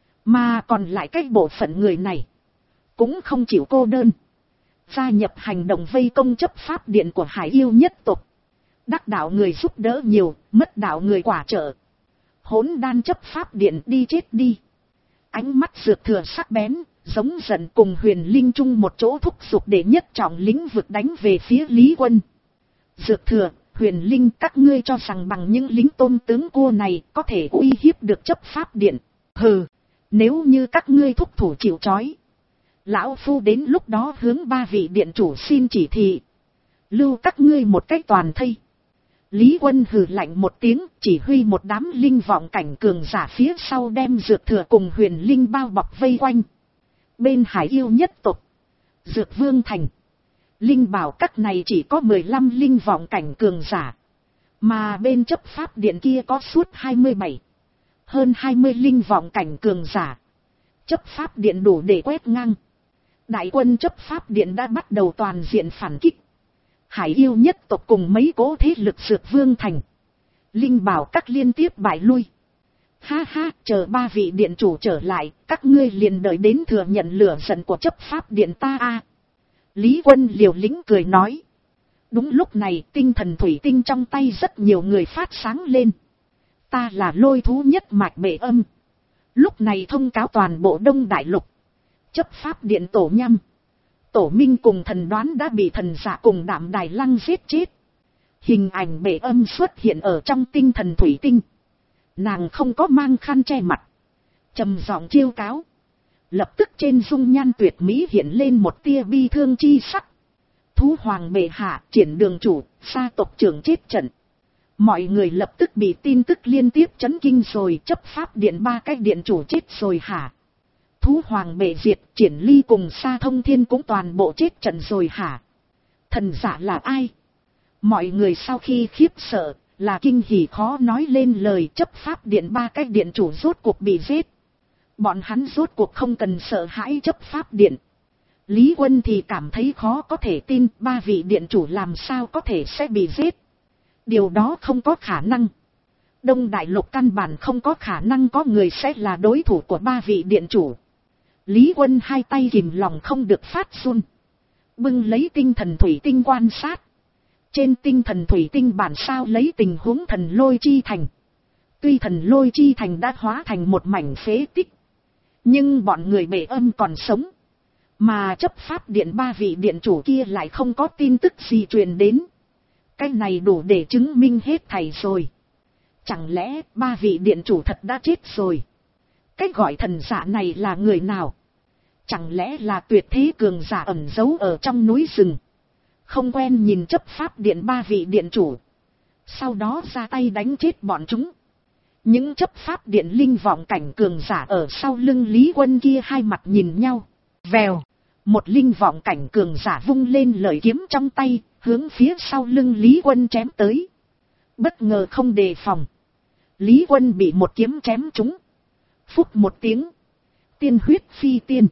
Mà còn lại cái bộ phận người này. Cũng không chịu cô đơn. Gia nhập hành động vây công chấp pháp điện của hải yêu nhất tộc. Đắc đạo người giúp đỡ nhiều, mất đạo người quả trợ. Hỗn đan chấp pháp điện đi chết đi. Ánh mắt Dược Thừa sắc bén, giống giận cùng Huyền Linh chung một chỗ thúc giục để nhất trọng lĩnh vực đánh về phía Lý Quân. Dược Thừa, Huyền Linh, các ngươi cho rằng bằng những lính tôn tướng cua này có thể uy hiếp được chấp pháp điện. Hừ, nếu như các ngươi thúc thủ chịu trói. Lão Phu đến lúc đó hướng ba vị điện chủ xin chỉ thị. Lưu các ngươi một cách toàn thây. Lý Quân hừ lạnh một tiếng, chỉ huy một đám linh vọng cảnh cường giả phía sau đem Dược Thừa cùng Huyền Linh bao bọc vây quanh. Bên hải yêu nhất tộc, Dược Vương thành. Linh bảo các này chỉ có mười lăm linh vọng cảnh cường giả. Mà bên chấp pháp điện kia có suốt hai mươi bảy. Hơn hai mươi linh vọng cảnh cường giả. Chấp pháp điện đủ để quét ngang. Đại quân chấp pháp điện đã bắt đầu toàn diện phản kích. Hải yêu nhất tộc cùng mấy cố thế lực Dược Vương thành. Linh bảo các liên tiếp bại lui. Ha ha, chờ ba vị điện chủ trở lại, các ngươi liền đợi đến thừa nhận lửa giận của chấp pháp điện ta a. Lý Quân liều lĩnh cười nói. Đúng lúc này tinh thần thủy tinh trong tay rất nhiều người phát sáng lên. Ta là lôi thú nhất mạch bệ âm. Lúc này thông cáo toàn bộ Đông Đại Lục. Chấp pháp điện tổ nhăm. Tổ minh cùng thần đoán đã bị thần giả cùng Đạm Đài Lăng giết chết. Hình ảnh bệ âm xuất hiện ở trong tinh thần thủy tinh. Nàng không có mang khăn che mặt. Trầm giọng chiêu cáo. Lập tức trên dung nhan tuyệt mỹ hiện lên một tia bi thương chi sắc. Thú hoàng bệ hạ, triển đường chủ, sa tộc trưởng chết trận. Mọi người lập tức bị tin tức liên tiếp chấn kinh rồi. Chấp pháp điện ba cái điện chủ chết rồi hả? Thú hoàng bệ diệt, triển ly cùng sa thông thiên cũng toàn bộ chết trận rồi hả? Thần giả là ai? Mọi người sau khi khiếp sợ, là kinh hỉ khó nói lên lời. Chấp pháp điện ba cái điện chủ rốt cuộc bị giết. Bọn hắn rốt cuộc không cần sợ hãi chấp pháp điện. Lý Quân thì cảm thấy khó có thể tin ba vị điện chủ làm sao có thể sẽ bị giết. Điều đó không có khả năng. Đông Đại Lục căn bản không có khả năng có người sẽ là đối thủ của ba vị điện chủ. Lý Quân hai tay kìm lòng không được phát run. Bưng lấy tinh thần thủy tinh quan sát. Trên tinh thần thủy tinh bản sao lấy tình huống thần lôi chi thành. Tuy thần lôi chi thành đã hóa thành một mảnh phế tích. Nhưng bọn người bệ âm còn sống. Mà chấp pháp điện ba vị điện chủ kia lại không có tin tức gì truyền đến. Cái này đủ để chứng minh hết thảy rồi. Chẳng lẽ ba vị điện chủ thật đã chết rồi? Cái gọi thần giả này là người nào? Chẳng lẽ là tuyệt thế cường giả ẩn giấu ở trong núi rừng? Không quen nhìn chấp pháp điện ba vị điện chủ. Sau đó ra tay đánh chết bọn chúng. Những chấp pháp điện linh vọng cảnh cường giả ở sau lưng Lý Quân kia hai mặt nhìn nhau. Vèo. Một linh vọng cảnh cường giả vung lên lợi kiếm trong tay, hướng phía sau lưng Lý Quân chém tới. Bất ngờ không đề phòng. Lý Quân bị một kiếm chém trúng. Phúc một tiếng. Tiên huyết phi tiên.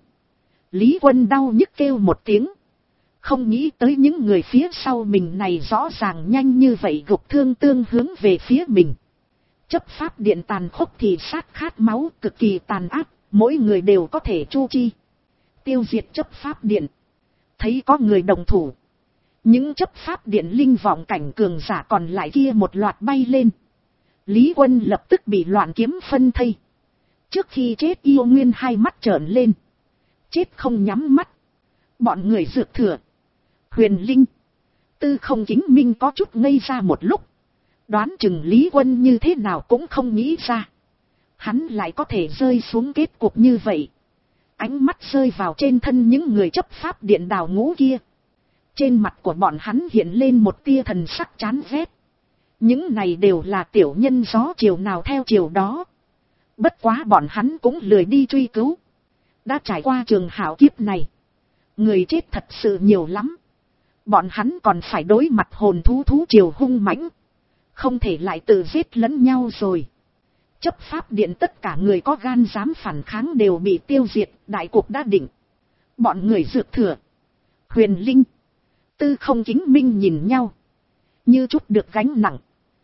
Lý Quân đau nhức kêu một tiếng. Không nghĩ tới những người phía sau mình này rõ ràng nhanh như vậy gục thương tương hướng về phía mình. Chấp pháp điện tàn khốc thì sát khát máu cực kỳ tàn ác, mỗi người đều có thể chu chi. Tiêu diệt chấp pháp điện. Thấy có người đồng thủ. Những chấp pháp điện linh vọng cảnh cường giả còn lại kia một loạt bay lên. Lý Quân lập tức bị loạn kiếm phân thây. Trước khi chết yêu nguyên hai mắt trợn lên. Chết không nhắm mắt. Bọn người dược thừa. Huyền Linh. Tư Không Chính Minh có chút ngây ra một lúc. Đoán chừng Lý Quân như thế nào cũng không nghĩ ra. Hắn lại có thể rơi xuống kết cục như vậy. Ánh mắt rơi vào trên thân những người chấp pháp điện đào ngũ kia. Trên mặt của bọn hắn hiện lên một tia thần sắc chán ghét. Những này đều là tiểu nhân gió chiều nào theo chiều đó. Bất quá bọn hắn cũng lười đi truy cứu. Đã trải qua trường hảo kiếp này. Người chết thật sự nhiều lắm. Bọn hắn còn phải đối mặt hồn thú thú triều hung mãnh. Không thể lại tự giết lẫn nhau rồi. Chấp pháp điện tất cả người có gan dám phản kháng đều bị tiêu diệt. Đại cục đã định. Bọn người dược thừa. Huyền Linh. Tư Không Chính Minh nhìn nhau. Như chút được gánh nặng.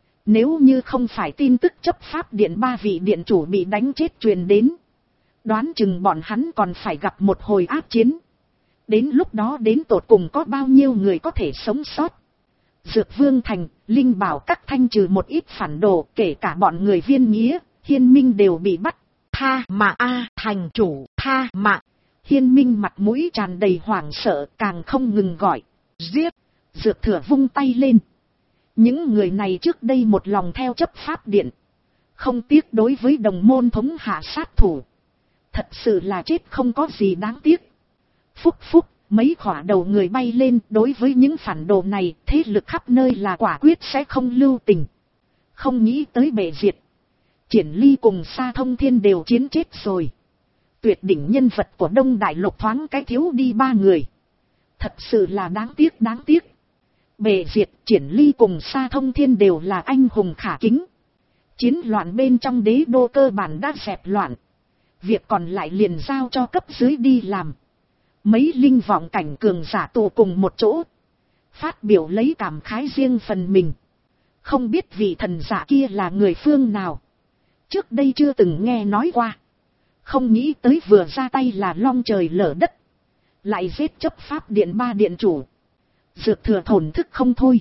Nếu như không phải tin tức chấp pháp điện ba vị điện chủ bị đánh chết truyền đến. Đoán chừng bọn hắn còn phải gặp một hồi ác chiến. Đến lúc đó đến tột cùng có bao nhiêu người có thể sống sót. Dược Vương Thành, Linh Bảo Các thanh trừ một ít phản đồ, kể cả bọn người Viên Nghĩa, Hiên Minh đều bị bắt. Tha mà a thành chủ, tha mà. Hiên Minh mặt mũi tràn đầy hoảng sợ, càng không ngừng gọi. Giết! Dược Thừa vung tay lên. Những người này trước đây một lòng theo chấp pháp điện. Không tiếc đối với đồng môn thống hạ sát thủ. Thật sự là chết không có gì đáng tiếc. Phúc phúc, mấy khỏa đầu người bay lên. Đối với những phản đồ này, thế lực khắp nơi là quả quyết sẽ không lưu tình. Không nghĩ tới bệ diệt. Triển Ly cùng Sa Thông Thiên đều chiến chết rồi. Tuyệt đỉnh nhân vật của Đông Đại Lục thoáng cái thiếu đi ba người. Thật sự là đáng tiếc đáng tiếc. Bệ diệt, Triển Ly cùng Sa Thông Thiên đều là anh hùng khả kính. Chiến loạn bên trong đế đô cơ bản đã dẹp loạn. Việc còn lại liền giao cho cấp dưới đi làm. Mấy linh vọng cảnh cường giả tụ cùng một chỗ. Phát biểu lấy cảm khái riêng phần mình. Không biết vị thần giả kia là người phương nào. Trước đây chưa từng nghe nói qua. Không nghĩ tới vừa ra tay là long trời lở đất. Lại giết chấp pháp điện ba điện chủ. Dược thừa thổn thức không thôi.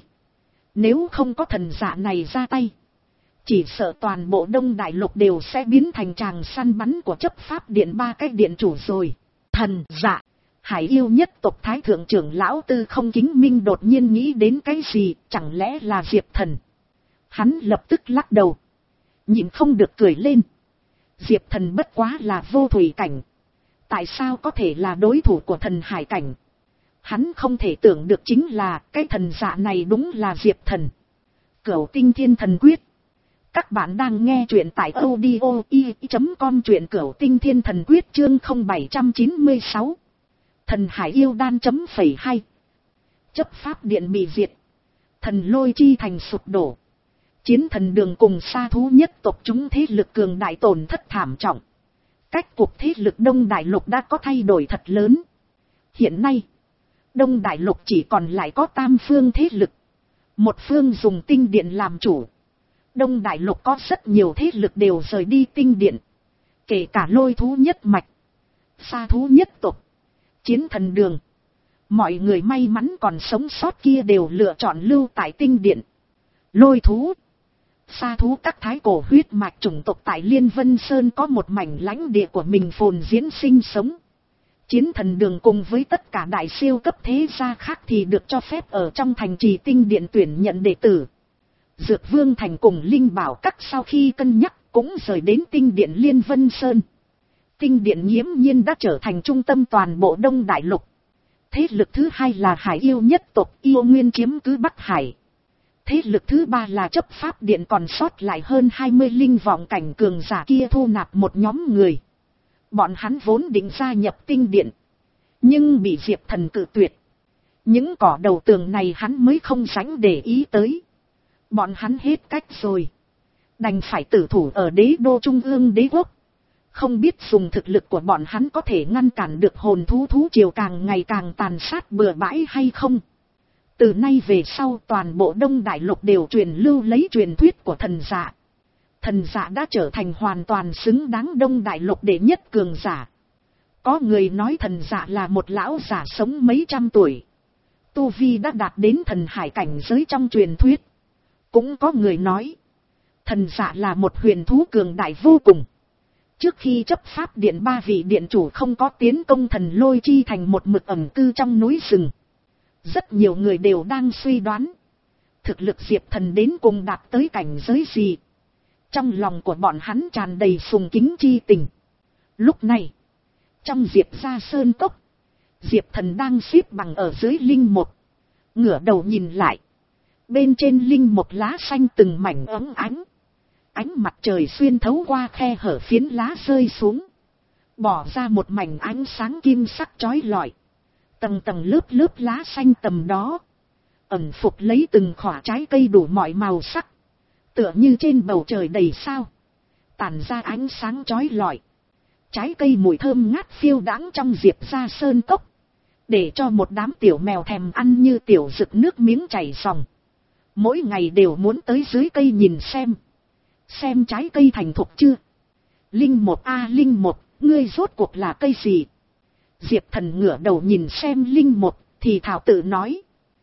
Nếu không có thần dạ này ra tay, chỉ sợ toàn bộ Đông Đại Lục đều sẽ biến thành tràng săn bắn của chấp pháp điện ba cái điện chủ rồi. Thần dạ, Hải yêu nhất tộc Thái thượng trưởng lão Tư Không Kính Minh đột nhiên nghĩ đến cái gì, chẳng lẽ là Diệp Thần? Hắn lập tức lắc đầu, nhịn không được cười lên. Diệp Thần bất quá là vô thủy cảnh, tại sao có thể là đối thủ của thần hải cảnh? Hắn không thể tưởng được chính là cái thần dạ này đúng là Diệp Thần. Cửu Tinh Thiên Thần Quyết. Các bạn đang nghe truyện tại audio i chấm com, truyện Cửu Tinh Thiên Thần Quyết chương không bảy chín sáu. Thần hải yêu đan chấm phẩy hai. Chấp pháp điện bị diệt. Thần lôi chi thành sụp đổ. Chiến thần đường cùng sa thú nhất tộc chúng thế lực cường đại tổn thất thảm trọng. Cách cục thế lực Đông Đại Lục đã có thay đổi thật lớn. Hiện nay, Đông Đại Lục chỉ còn lại có tam phương thế lực. Một phương dùng tinh điện làm chủ. Đông Đại Lục có rất nhiều thế lực đều rời đi tinh điện. Kể cả lôi thú nhất mạch, sa thú nhất tộc, chiến thần đường. Mọi người may mắn còn sống sót kia đều lựa chọn lưu tại tinh điện. Lôi thú, sa thú các thái cổ huyết mạch chủng tộc tại Liên Vân Sơn có một mảnh lãnh địa của mình phồn diễn sinh sống. Chiến thần đường cùng với tất cả đại siêu cấp thế gia khác thì được cho phép ở trong thành trì tinh điện tuyển nhận đệ tử. Dược Vương Thành cùng Linh Bảo Các sau khi cân nhắc cũng rời đến tinh điện Liên Vân Sơn. Tinh điện nghiễm nhiên đã trở thành trung tâm toàn bộ Đông Đại Lục. Thế lực thứ hai là Hải yêu nhất tộc Yêu Nguyên chiếm cứ Bắc Hải. Thế lực thứ ba là chấp pháp điện còn sót lại hơn hai mươi linh vọng cảnh cường giả kia thu nạp một nhóm người. Bọn hắn vốn định gia nhập tinh điện, nhưng bị Diệp Thần cự tuyệt. Những cỏ đầu tường này hắn mới không sánh để ý tới. Bọn hắn hết cách rồi, đành phải tử thủ ở đế đô trung ương đế quốc. Không biết dùng thực lực của bọn hắn có thể ngăn cản được hồn thú thú triều càng ngày càng tàn sát bừa bãi hay không. Từ nay về sau toàn bộ Đông Đại Lục đều truyền lưu lấy truyền thuyết của thần dạ. Thần dạ đã trở thành hoàn toàn xứng đáng Đông Đại Lục đệ nhất cường giả. Có người nói thần dạ là một lão giả sống mấy trăm tuổi. Tu Vi đã đạt đến thần hải cảnh giới trong truyền thuyết. Cũng có người nói thần dạ là một huyền thú cường đại vô cùng. Trước khi chấp pháp điện ba vị điện chủ không có tiến công thần lôi chi thành một mực ẩn cư trong núi rừng. Rất nhiều người đều đang suy đoán thực lực Diệp Thần đến cùng đạt tới cảnh giới gì. Trong lòng của bọn hắn tràn đầy sùng kính chi tình. Lúc này, trong Diệp gia sơn cốc, Diệp Thần đang xếp bằng ở dưới linh một. Ngửa đầu nhìn lại, bên trên linh một lá xanh từng mảnh óng ánh. Ánh mặt trời xuyên thấu qua khe hở phiến lá rơi xuống, bỏ ra một mảnh ánh sáng kim sắc chói lọi. Tầng tầng lớp lớp lá xanh tầm đó, ẩn phục lấy từng khỏa trái cây đủ mọi màu sắc. Tựa như trên bầu trời đầy sao, tản ra ánh sáng chói lọi. Trái cây mùi thơm ngát phiêu đãng trong Diệp gia sơn cốc, để cho một đám tiểu mèo thèm ăn như tiểu rực nước miếng chảy ròng. Mỗi ngày đều muốn tới dưới cây nhìn xem, xem trái cây thành thục chưa. Linh một a Linh một, ngươi rốt cuộc là cây gì? Diệp Thần ngửa đầu nhìn xem Linh một, thì thảo tự nói.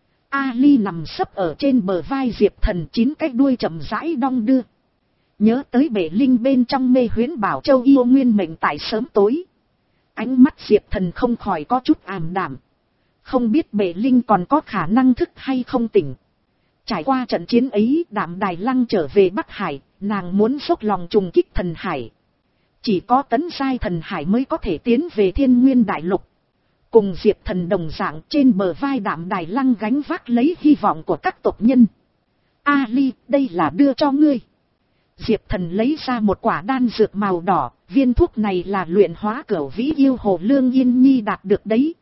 A Ly nằm sấp ở trên bờ vai Diệp Thần, chín cái đuôi chậm rãi đong đưa. Nhớ tới bể linh bên trong mê huyễn bảo châu yêu nguyên mệnh tại sớm tối. Ánh mắt Diệp Thần không khỏi có chút ảm đạm. Không biết bể linh còn có khả năng thức hay không tỉnh. Trải qua trận chiến ấy, Đạm Đài Lăng trở về Bắc Hải, nàng muốn dốc lòng trùng kích thần hải. Chỉ có tấn giai thần hải mới có thể tiến về Thiên Nguyên Đại Lục. Cùng Diệp Thần đồng dạng, trên bờ vai Đạm Đài Lăng gánh vác lấy hy vọng của các tộc nhân. A Ly, đây là đưa cho ngươi. Diệp Thần lấy ra một quả đan dược màu đỏ, viên thuốc này là luyện hóa cửu vĩ yêu hồ Lương Yên Nhi đạt được đấy.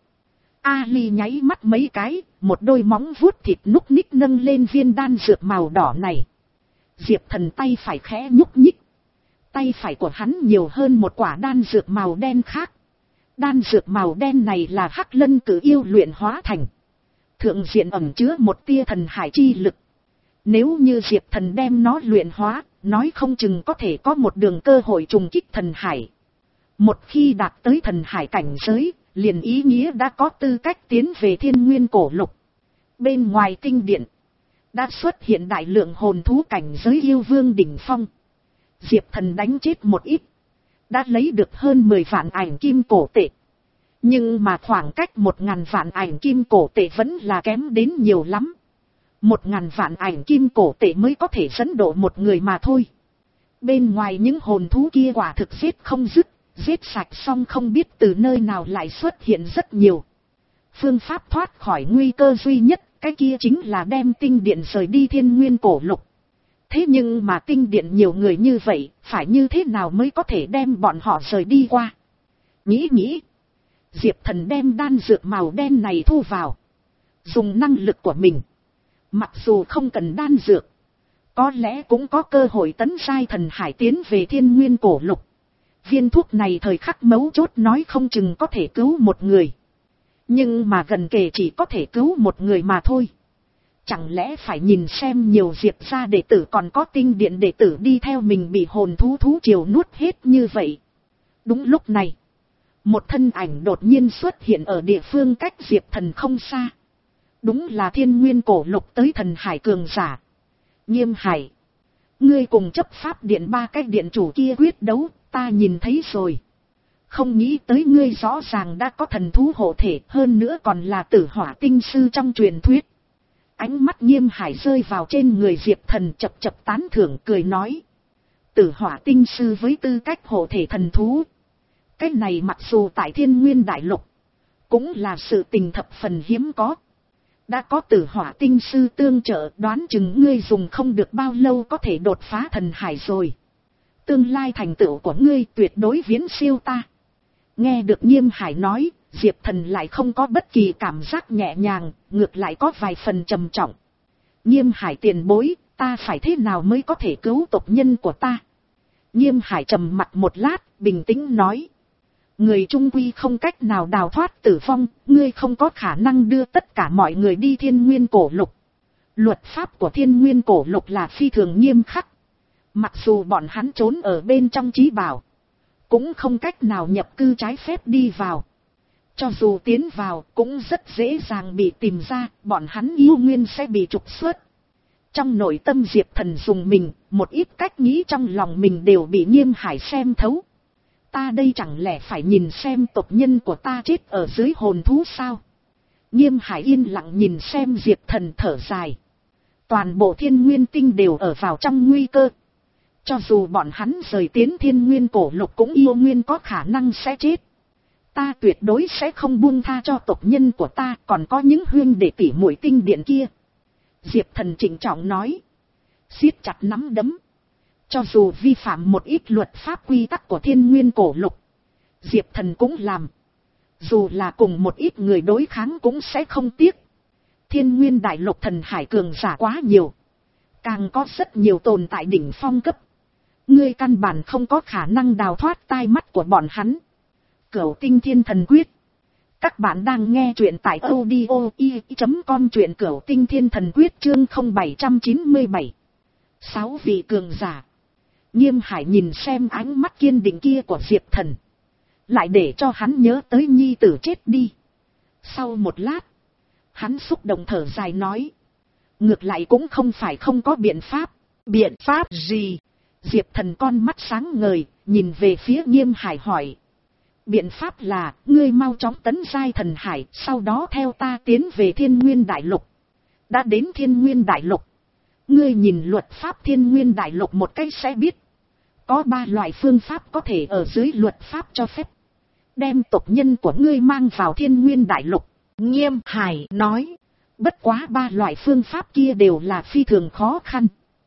A Ly nháy mắt mấy cái, một đôi móng vuốt thịt núc ních nâng lên viên đan dược màu đỏ này. Diệp Thần tay phải khẽ nhúc nhích. Tay phải của hắn nhiều hơn một quả đan dược màu đen khác. Đan dược màu đen này là Hắc Lân Cử Yêu luyện hóa thành. Thượng diện ẩn chứa một tia thần hải chi lực. Nếu như Diệp Thần đem nó luyện hóa, nói không chừng có thể có một đường cơ hội trùng kích thần hải. Một khi đạt tới thần hải cảnh giới, liền ý nghĩa đã có tư cách tiến về Thiên Nguyên cổ lục. Bên ngoài tinh điện, đã xuất hiện đại lượng hồn thú cảnh giới yêu vương đỉnh phong. Diệp Thần đánh chết một ít, đã lấy được hơn mười vạn ảnh kim cổ tệ. Nhưng mà khoảng cách một ngàn vạn ảnh kim cổ tệ vẫn là kém đến nhiều lắm. Một ngàn vạn ảnh kim cổ tệ mới có thể dẫn độ một người mà thôi. Bên ngoài những hồn thú kia quả thực giết không dứt, giết sạch xong không biết từ nơi nào lại xuất hiện rất nhiều. Phương pháp thoát khỏi nguy cơ duy nhất, cái kia chính là đem tinh điện rời đi Thiên Nguyên cổ lục. Thế nhưng mà tinh điện nhiều người như vậy, phải như thế nào mới có thể đem bọn họ rời đi qua? Nghĩ nghĩ, Diệp Thần đem đan dược màu đen này thu vào. Dùng năng lực của mình, mặc dù không cần đan dược, có lẽ cũng có cơ hội tấn giai thần hải tiến về Thiên Nguyên cổ lục. Viên thuốc này thời khắc mấu chốt nói không chừng có thể cứu một người. Nhưng mà gần kề chỉ có thể cứu một người mà thôi. Chẳng lẽ phải nhìn xem nhiều Diệp gia đệ tử còn có tinh điện đệ tử đi theo mình bị hồn thú thú triều nuốt hết như vậy. Đúng lúc này, một thân ảnh đột nhiên xuất hiện ở địa phương cách Diệp Thần không xa. Đúng là Thiên Nguyên cổ lục tới thần hải cường giả. Nghiêm Hải, ngươi cùng chấp pháp điện ba cái điện chủ kia quyết đấu, ta nhìn thấy rồi. Không nghĩ tới ngươi rõ ràng đã có thần thú hộ thể, hơn nữa còn là tử hỏa tinh sư trong truyền thuyết. Ánh mắt Nghiêm Hải rơi vào trên người Diệp Thần, chập chập tán thưởng cười nói. Tử hỏa tinh sư với tư cách hộ thể thần thú. Cái này mặc dù tại Thiên Nguyên đại lục, cũng là sự tình thập phần hiếm có. Đã có tử hỏa tinh sư tương trợ, đoán chừng ngươi dùng không được bao lâu có thể đột phá thần hải rồi. Tương lai thành tựu của ngươi tuyệt đối viễn siêu ta. Nghe được Nghiêm Hải nói, Diệp Thần lại không có bất kỳ cảm giác nhẹ nhàng, ngược lại có vài phần trầm trọng. Nghiêm Hải tiền bối, ta phải thế nào mới có thể cứu tộc nhân của ta? Nghiêm Hải trầm mặt một lát, bình tĩnh nói. Người trung quy không cách nào đào thoát tử vong, ngươi không có khả năng đưa tất cả mọi người đi Thiên Nguyên cổ lục. Luật pháp của Thiên Nguyên cổ lục là phi thường nghiêm khắc. Mặc dù bọn hắn trốn ở bên trong trí bảo, cũng không cách nào nhập cư trái phép đi vào. Cho dù tiến vào cũng rất dễ dàng bị tìm ra, bọn hắn yêu nguyên sẽ bị trục xuất. Trong nội tâm Diệp Thần dùng mình, một ít cách nghĩ trong lòng mình đều bị Nghiêm Hải xem thấu. Ta đây chẳng lẽ phải nhìn xem tộc nhân của ta chết ở dưới hồn thú sao? Nghiêm Hải yên lặng nhìn xem Diệp Thần thở dài. Toàn bộ Thiên Nguyên tinh đều ở vào trong nguy cơ. Cho dù bọn hắn rời tiến Thiên Nguyên cổ lục cũng yêu nguyên có khả năng sẽ chết. Ta tuyệt đối sẽ không buông tha cho tộc nhân của ta, còn có những huynh đệ tỷ muội tinh điện kia. Diệp Thần trịnh trọng nói. Siết chặt nắm đấm. Cho dù vi phạm một ít luật pháp quy tắc của Thiên Nguyên cổ lục, Diệp Thần cũng làm. Dù là cùng một ít người đối kháng cũng sẽ không tiếc. Thiên Nguyên đại lục thần hải cường giả quá nhiều. Càng có rất nhiều tồn tại đỉnh phong cấp. Ngươi căn bản không có khả năng đào thoát tai mắt của bọn hắn. Cửu Tinh Thiên Thần Quyết. Các bạn đang nghe truyện tại audio i chấm com, truyện Cửu Tinh Thiên Thần Quyết chương không bảy chín bảy. Sáu vị cường giả. Nghiêm Hải nhìn xem ánh mắt kiên định kia của Diệp Thần, lại để cho hắn nhớ tới nhi tử chết đi. Sau một lát, hắn xúc động thở dài nói. Ngược lại cũng không phải không có biện pháp. Biện pháp gì? Diệp Thần con mắt sáng ngời, nhìn về phía Nghiêm Hải hỏi. Biện pháp là, ngươi mau chóng tấn giai thần hải, sau đó theo ta tiến về Thiên Nguyên đại lục. Đã đến Thiên Nguyên đại lục, ngươi nhìn luật pháp Thiên Nguyên đại lục một cách sẽ biết. Có ba loại phương pháp có thể ở dưới luật pháp cho phép đem tộc nhân của ngươi mang vào Thiên Nguyên đại lục. Nghiêm Hải nói. Bất quá ba loại phương pháp kia đều là phi thường khó khăn.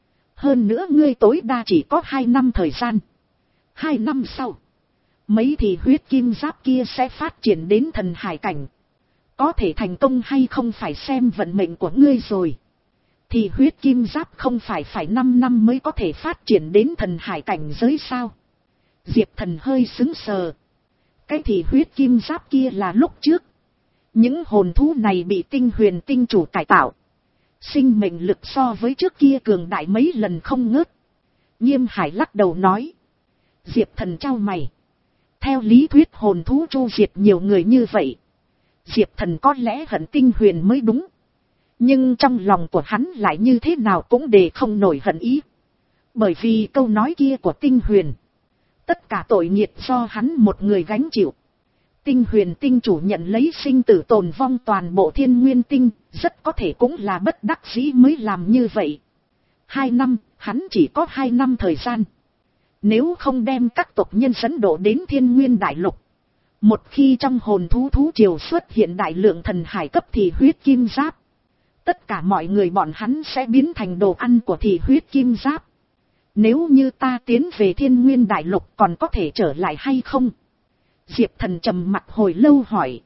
Hơn nữa ngươi tối đa chỉ có hai năm thời gian. Hai năm sau, mấy thì huyết kim giáp kia sẽ phát triển đến thần hải cảnh. Có thể thành công hay không phải xem vận mệnh của ngươi rồi. Thì huyết kim giáp không phải phải năm năm mới có thể phát triển đến thần hải cảnh giới sao? Diệp Thần hơi sững sờ. Cái thì huyết kim giáp kia là lúc trước. Những hồn thú này bị tinh huyền tinh chủ cải tạo. Sinh mệnh lực so với trước kia cường đại mấy lần không ngớt. Nghiêm Hải lắc đầu nói. Diệp Thần trao mày. Theo lý thuyết hồn thú tru diệt nhiều người như vậy, Diệp Thần có lẽ hận tinh huyền mới đúng. Nhưng trong lòng của hắn lại như thế nào cũng để không nổi hận ý. Bởi vì câu nói kia của Tinh Huyền. Tất cả tội nghiệp do hắn một người gánh chịu. Tinh Huyền tinh chủ nhận lấy sinh tử tồn vong toàn bộ Thiên Nguyên tinh, rất có thể cũng là bất đắc dĩ mới làm như vậy. Hai năm, hắn chỉ có hai năm thời gian. Nếu không đem các tộc nhân dẫn độ đến Thiên Nguyên đại lục. Một khi trong hồn thú thú triều xuất hiện đại lượng thần hải cấp thì huyết kim giáp. Tất cả mọi người bọn hắn sẽ biến thành đồ ăn của thị huyết kim giáp. Nếu như ta tiến về Thiên Nguyên đại lục còn có thể trở lại hay không? Diệp Thần trầm mặt hồi lâu hỏi.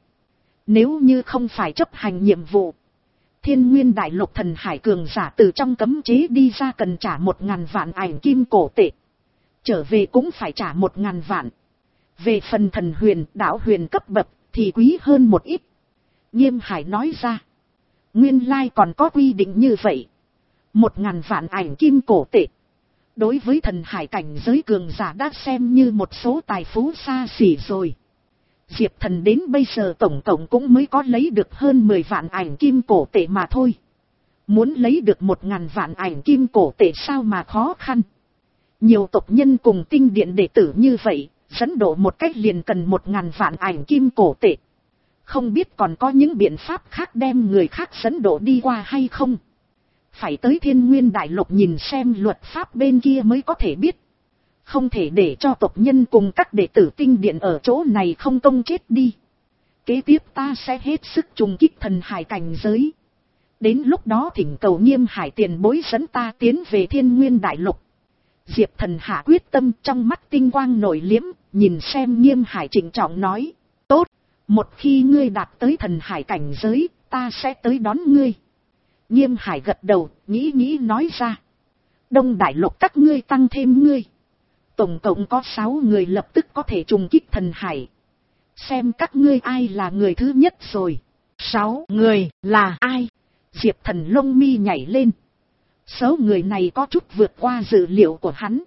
Nếu như không phải chấp hành nhiệm vụ, Thiên Nguyên đại lục thần hải cường giả từ trong cấm chế đi ra cần trả một ngàn vạn ảnh kim cổ tệ. Trở về cũng phải trả một ngàn vạn. Về phần thần huyền, đạo huyền cấp bậc thì quý hơn một ít. Nghiêm Hải nói ra. Nguyên lai còn có quy định như vậy. Một ngàn vạn ảnh kim cổ tệ. Đối với thần hải cảnh giới cường giả đã xem như một số tài phú xa xỉ rồi. Diệp Thần đến bây giờ tổng cộng cũng mới có lấy được hơn mười vạn ảnh kim cổ tệ mà thôi. Muốn lấy được một ngàn vạn ảnh kim cổ tệ sao mà khó khăn. Nhiều tộc nhân cùng tinh điện đệ tử như vậy, dẫn độ một cách liền cần một ngàn vạn ảnh kim cổ tệ. Không biết còn có những biện pháp khác đem người khác dẫn độ đi qua hay không. Phải tới Thiên Nguyên đại lục nhìn xem luật pháp bên kia mới có thể biết. Không thể để cho tộc nhân cùng các đệ tử tinh điện ở chỗ này không công chết đi. Kế tiếp ta sẽ hết sức trùng kích thần hải cảnh giới. Đến lúc đó thỉnh cầu Nghiêm Hải tiền bối dẫn ta tiến về Thiên Nguyên đại lục. Diệp Thần hạ quyết tâm, trong mắt tinh quang nổi liếm, nhìn xem Nghiêm Hải trịnh trọng nói. Tốt, một khi ngươi đạt tới thần hải cảnh giới, ta sẽ tới đón ngươi. Nghiêm Hải gật đầu, nghĩ nghĩ nói ra. Đông đại lục các ngươi tăng thêm ngươi. Tổng cộng có sáu người lập tức có thể trùng kích thần hải. Xem các ngươi ai là người thứ nhất rồi. Sáu người là ai? Diệp Thần lông mi nhảy lên. Số người này có chút vượt qua dự liệu của hắn.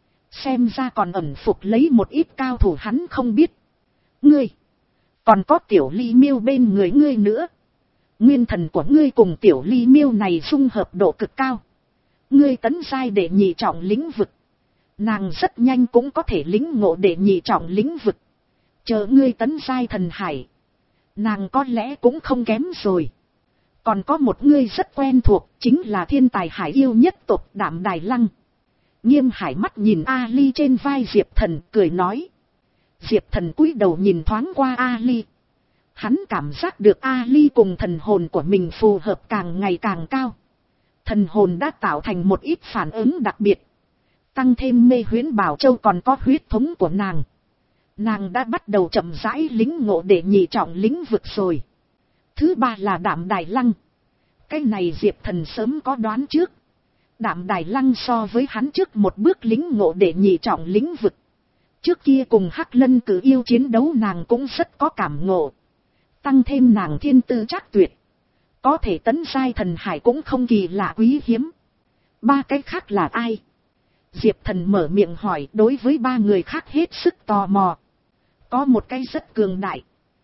Xem ra còn ẩn phục lấy một ít cao thủ hắn không biết. Ngươi. Còn có tiểu ly miêu bên người ngươi nữa. Nguyên thần của ngươi cùng tiểu ly miêu này dung hợp độ cực cao. Ngươi tấn giai để nhị trọng lĩnh vực. Nàng rất nhanh cũng có thể lĩnh ngộ để nhị trọng lĩnh vực. Chờ ngươi tấn giai thần hải. Nàng có lẽ cũng không kém rồi. Còn có một ngươi rất quen thuộc, chính là thiên tài hải yêu nhất tộc Đạm Đài Lăng. Nghiêm Hải mắt nhìn Ali trên vai Diệp Thần, cười nói. Diệp Thần cúi đầu nhìn thoáng qua Ali. Hắn cảm giác được Ali cùng thần hồn của mình phù hợp càng ngày càng cao. Thần hồn đã tạo thành một ít phản ứng đặc biệt. Tăng thêm mê huyễn bảo châu còn có huyết thống của nàng. Nàng đã bắt đầu chậm rãi lĩnh ngộ để nhị trọng lĩnh vực rồi. Thứ ba là Đạm Đài Lăng. Cái này Diệp Thần sớm có đoán trước. Đạm Đài Lăng so với hắn trước một bước lĩnh ngộ để nhị trọng lĩnh vực. Trước kia cùng Hắc Lân Cử yêu chiến đấu nàng cũng rất có cảm ngộ. Tăng thêm nàng thiên tư trác tuyệt. Có thể tấn giai thần hải cũng không kỳ lạ quý hiếm. Ba cái khác là ai? Diệp Thần mở miệng hỏi, đối với ba người khác hết sức tò mò. Có một cái rất cường đại.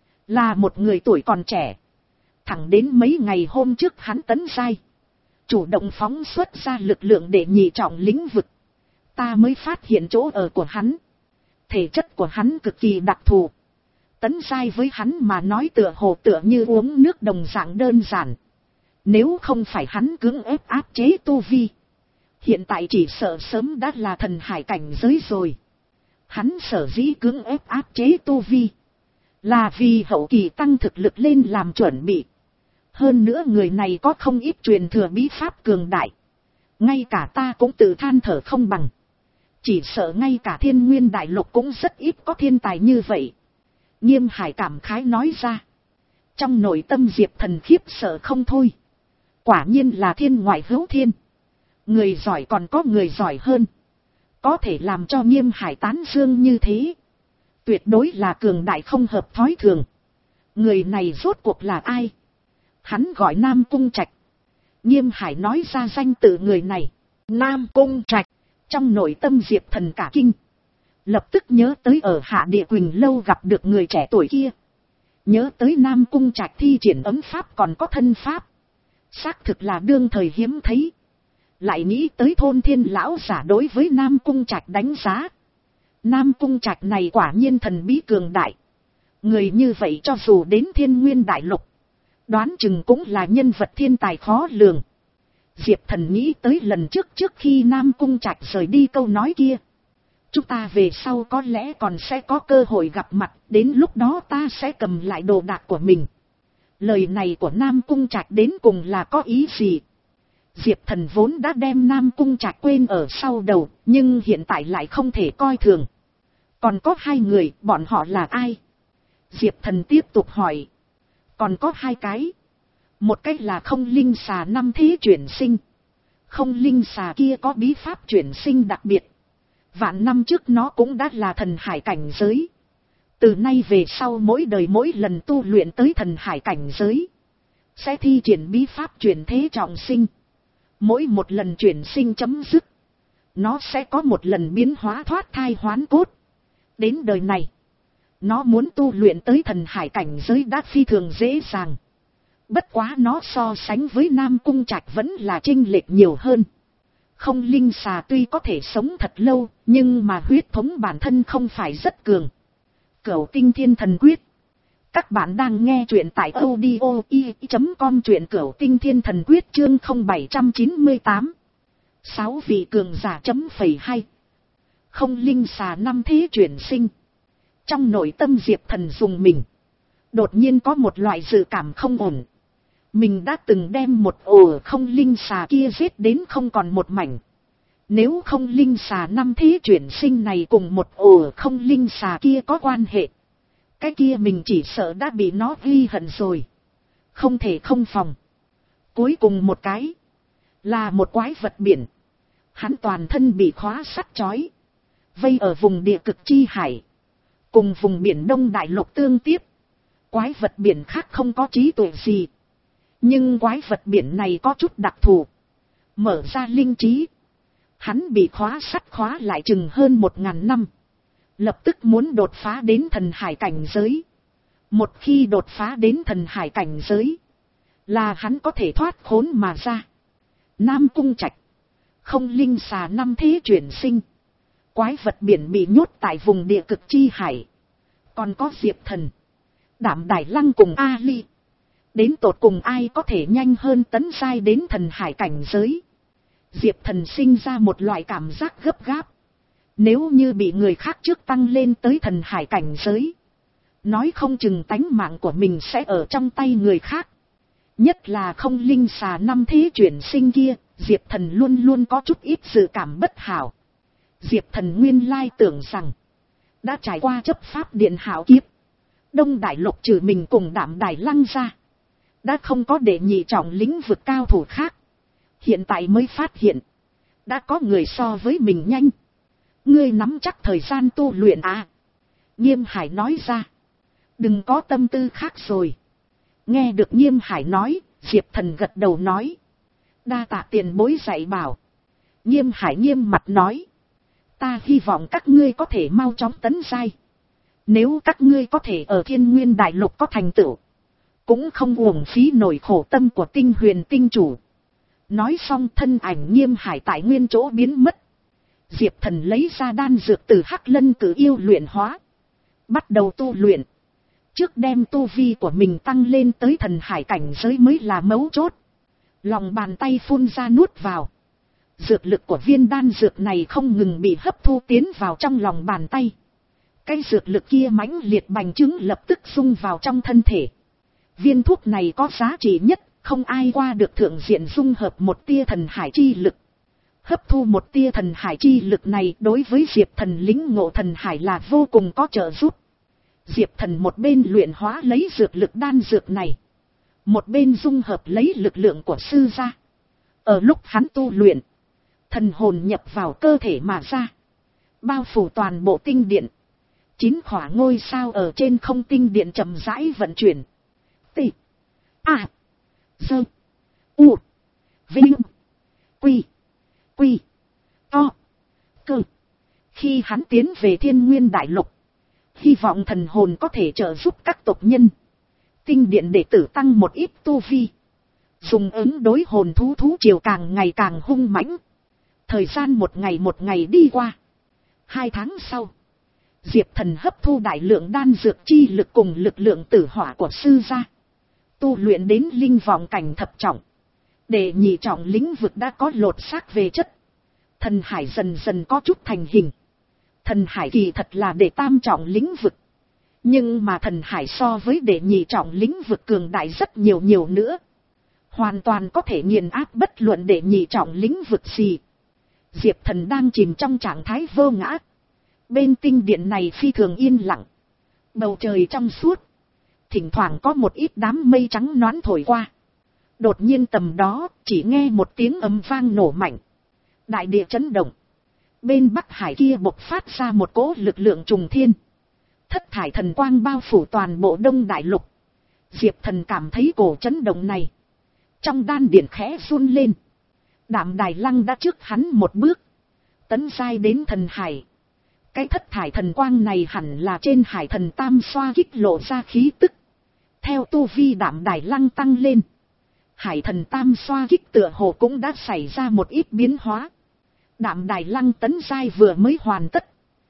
Là một người tuổi còn trẻ. Thẳng đến mấy ngày hôm trước hắn tấn giai. Chủ động phóng xuất ra lực lượng để nhị trọng lĩnh vực. Ta mới phát hiện chỗ ở của hắn. Thể chất của hắn cực kỳ đặc thù. Tấn giai với hắn mà nói tựa hồ tựa như uống nước đồng dạng đơn giản. Nếu không phải hắn cưỡng ép áp chế tu vi. Hiện tại chỉ sợ sớm đã là thần hải cảnh giới rồi. Hắn sở dĩ cưỡng ép áp chế tu vi. Là vì hậu kỳ tăng thực lực lên làm chuẩn bị. Hơn nữa người này có không ít truyền thừa bí pháp cường đại. Ngay cả ta cũng tự than thở không bằng. Chỉ sợ ngay cả Thiên Nguyên đại lục cũng rất ít có thiên tài như vậy. Nghiêm Hải cảm khái nói ra. Trong nội tâm Diệp Thần khiếp sợ không thôi. Quả nhiên là thiên ngoại hữu thiên. Người giỏi còn có người giỏi hơn. Có thể làm cho Nghiêm Hải tán dương như thế. Tuyệt đối là cường đại không hợp thói thường. Người này rốt cuộc là ai? Hắn gọi Nam Cung Trạch. Nghiêm Hải nói ra danh tự người này. Nam Cung Trạch. Trong nội tâm Diệp Thần cả kinh. Lập tức nhớ tới ở Hạ Địa Quỳnh lâu gặp được người trẻ tuổi kia. Nhớ tới Nam Cung Trạch thi triển ấm pháp còn có thân pháp. Xác thực là đương thời hiếm thấy. Lại nghĩ tới thôn thiên lão giả đối với Nam Cung Trạch đánh giá. Nam Cung Trạch này quả nhiên thần bí cường đại. Người như vậy cho dù đến Thiên Nguyên Đại Lục, đoán chừng cũng là nhân vật thiên tài khó lường. Diệp Thần nghĩ tới lần trước trước khi Nam Cung Trạch rời đi câu nói kia. Chúng ta về sau có lẽ còn sẽ có cơ hội gặp mặt, đến lúc đó ta sẽ cầm lại đồ đạc của mình. Lời này của Nam Cung Trạch đến cùng là có ý gì? Diệp Thần vốn đã đem Nam Cung Trạch quên ở sau đầu, nhưng hiện tại lại không thể coi thường. Còn có hai người, bọn họ là ai? Diệp Thần tiếp tục hỏi. Còn có hai cái. Một cách là không linh xà năm thế chuyển sinh. Không linh xà kia có bí pháp chuyển sinh đặc biệt. Vạn năm trước nó cũng đã là thần hải cảnh giới. Từ nay về sau mỗi đời mỗi lần tu luyện tới thần hải cảnh giới, sẽ thi triển bí pháp chuyển thế trọng sinh. Mỗi một lần chuyển sinh chấm dứt, nó sẽ có một lần biến hóa thoát thai hoán cốt. Đến đời này, nó muốn tu luyện tới thần hải cảnh giới đã phi thường dễ dàng. Bất quá nó so sánh với Nam Cung Trạch vẫn là chênh lệch nhiều hơn. Không linh xà tuy có thể sống thật lâu, nhưng mà huyết thống bản thân không phải rất cường. Cửu Tinh Thiên Thần Quyết. Các bạn đang nghe truyện tại audio i chấm com, truyện Cửu Tinh Thiên Thần Quyết chương không bảy chín tám. Sáu vị cường giả chấm phẩy hai. Không linh xà năm thế chuyển sinh. Trong nội tâm Diệp Thần dùng mình. Đột nhiên có một loại dự cảm không ổn. Mình đã từng đem một ổ không linh xà kia giết đến không còn một mảnh. Nếu không linh xà năm thế chuyển sinh này cùng một ổ không linh xà kia có quan hệ, cái kia mình chỉ sợ đã bị nó ghi hận rồi. Không thể không phòng. Cuối cùng một cái là một quái vật biển. Hắn toàn thân bị khóa sắt trói, vây ở vùng địa cực chi hải, cùng vùng biển Đông Đại Lục tương tiếp. Quái vật biển khác không có trí tuệ gì, nhưng quái vật biển này có chút đặc thù, mở ra linh trí. Hắn bị khóa sắt khóa lại chừng hơn một ngàn năm, lập tức muốn đột phá đến thần hải cảnh giới. Một khi đột phá đến thần hải cảnh giới, là hắn có thể thoát khốn mà ra. Nam Cung Trạch, không linh xà năm thế chuyển sinh, quái vật biển bị nhốt tại vùng địa cực chi hải. Còn có Diệp Thần, Đảm Đài Lăng cùng A Ly. Đến tột cùng ai có thể nhanh hơn tấn giai đến thần hải cảnh giới? Diệp Thần sinh ra một loại cảm giác gấp gáp. Nếu như bị người khác trước tăng lên tới thần hải cảnh giới, nói không chừng tánh mạng của mình sẽ ở trong tay người khác. Nhất là không linh xà năm thế chuyển sinh kia, Diệp Thần luôn luôn có chút ít dự cảm bất hảo. Diệp Thần nguyên lai tưởng rằng đã trải qua chấp pháp điện hảo kiếp, Đông Đại Lục trừ mình cùng Đảm Đài Lăng ra, đã không có đệ nhị trọng lĩnh vực cao thủ khác. Hiện tại mới phát hiện, đã có người so với mình nhanh. Ngươi nắm chắc thời gian tu luyện à? Nghiêm Hải nói ra. Đừng có tâm tư khác rồi. Nghe được Nghiêm Hải nói, Diệp Thần gật đầu nói. Đa tạ tiền bối dạy bảo. Nghiêm Hải nghiêm mặt nói. Ta hy vọng các ngươi có thể mau chóng tấn giai. Nếu các ngươi có thể ở Thiên Nguyên Đại Lục có thành tựu, cũng không uổng phí nổi khổ tâm của Tinh Huyền Tinh Chủ. Nói xong thân ảnh Nghiêm Hải tại nguyên chỗ biến mất. Diệp Thần lấy ra đan dược từ Hắc Lân Cử Yêu luyện hóa, bắt đầu tu luyện. Trước đem tu vi của mình tăng lên tới thần hải cảnh giới mới là mấu chốt. Lòng bàn tay phun ra nuốt vào. Dược lực của viên đan dược này không ngừng bị hấp thu tiến vào trong lòng bàn tay. Cái dược lực kia mãnh liệt bành trướng lập tức xung vào trong thân thể. Viên thuốc này có giá trị nhất, không ai qua được thượng diện dung hợp một tia thần hải chi lực. Hấp thu một tia thần hải chi lực này đối với Diệp Thần lĩnh ngộ thần hải là vô cùng có trợ giúp. Diệp Thần một bên luyện hóa lấy dược lực đan dược này, một bên dung hợp lấy lực lượng của sư gia. Ở lúc hắn tu luyện, thần hồn nhập vào cơ thể mà ra, bao phủ toàn bộ tinh điện. Chín khỏa ngôi sao ở trên không tinh điện chậm rãi vận chuyển. T, A, Dơ, U, Vinh, Quy, Quy, To, Cơ. Khi hắn tiến về Thiên Nguyên Đại Lục, hy vọng thần hồn có thể trợ giúp các tộc nhân, tinh điện đệ tử tăng một ít tu vi. Dùng ứng đối hồn thú thú triều càng ngày càng hung mãnh. Thời gian một ngày một ngày đi qua. Hai tháng sau, Diệp Thần hấp thu đại lượng đan dược chi lực cùng lực lượng tử hỏa của sư gia. Tu luyện đến linh vọng cảnh thập trọng. Để nhị trọng lĩnh vực đã có lột xác về chất. Thần hải dần dần có chút thành hình. Thần hải kỳ thật là để tam trọng lĩnh vực. Nhưng mà thần hải so với để nhị trọng lĩnh vực cường đại rất nhiều nhiều nữa. Hoàn toàn có thể nghiền áp bất luận để nhị trọng lĩnh vực gì. Diệp Thần đang chìm trong trạng thái vô ngã. Bên tinh điện này phi thường yên lặng. Bầu trời trong suốt. Thỉnh thoảng có một ít đám mây trắng nõn thổi qua. Đột nhiên tầm đó chỉ nghe một tiếng ầm vang nổ mạnh. Đại địa chấn động. Bên Bắc Hải kia bộc phát ra một cỗ lực lượng trùng thiên. Thất thải thần quang bao phủ toàn bộ Đông Đại Lục. Diệp Thần cảm thấy cổ chấn động này. Trong đan điển khẽ run lên. Đạm Đài Lăng đã trước hắn một bước. Tấn giai đến thần hải. Cái thất thải thần quang này hẳn là trên hải thần tam xoa kích lộ ra khí tức. Theo tu vi Đạm Đài Lăng tăng lên. Hải thần tam xoa kích tựa hồ cũng đã xảy ra một ít biến hóa. Đạm Đài Lăng tấn giai vừa mới hoàn tất.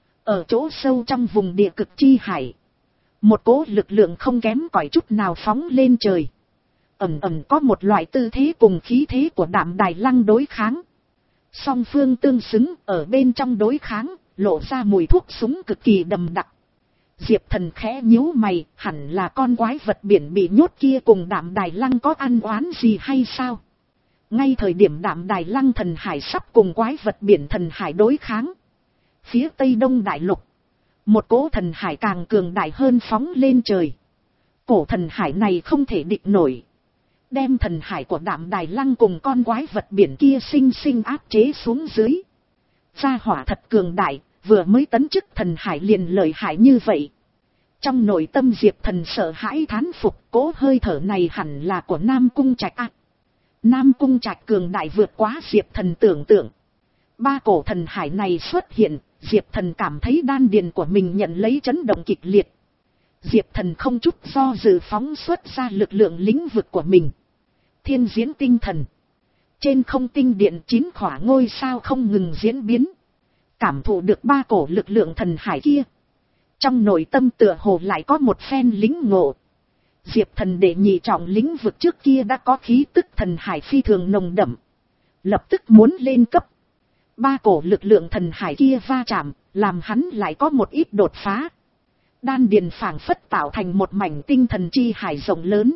Ở chỗ sâu trong vùng địa cực chi hải. Một cỗ lực lượng không kém cỏi chút nào phóng lên trời. Ẩm ẩm có một loại tư thế cùng khí thế của Đạm Đài Lăng đối kháng. Song phương tương xứng ở bên trong đối kháng, lộ ra mùi thuốc súng cực kỳ đậm đặc. Diệp Thần khẽ nhíu mày, hẳn là con quái vật biển bị nhốt kia cùng Đạm Đài Lăng có ăn oán gì hay sao? Ngay thời điểm Đạm Đài Lăng thần hải sắp cùng quái vật biển thần hải đối kháng. Phía Tây Đông Đại Lục, một cỗ thần hải càng cường đại hơn phóng lên trời. Cổ thần hải này không thể địch nổi. Đem thần hải của Đạm Đài Lăng cùng con quái vật biển kia sinh sinh áp chế xuống dưới. Gia hỏa thật cường đại, vừa mới tấn chức thần hải liền lợi hại như vậy. Trong nội tâm Diệp Thần sợ hãi thán phục, cỗ hơi thở này hẳn là của Nam Cung Trạch ác. Nam Cung Trạch cường đại vượt quá Diệp Thần tưởng tượng. Ba cổ thần hải này xuất hiện, Diệp Thần cảm thấy đan điền của mình nhận lấy chấn động kịch liệt. Diệp Thần không chút do dự phóng xuất ra lực lượng lĩnh vực của mình. Thiên diễn tinh thần. Trên không tinh điện chín khỏa ngôi sao không ngừng diễn biến. Cảm thụ được ba cổ lực lượng thần hải kia. Trong nội tâm tựa hồ lại có một phen lĩnh ngộ. Diệp Thần để nhị trọng lĩnh vực trước kia đã có khí tức thần hải phi thường nồng đậm. Lập tức muốn lên cấp. Ba cổ lực lượng thần hải kia va chạm, làm hắn lại có một ít đột phá. Đan điền phảng phất tạo thành một mảnh tinh thần chi hải rộng lớn.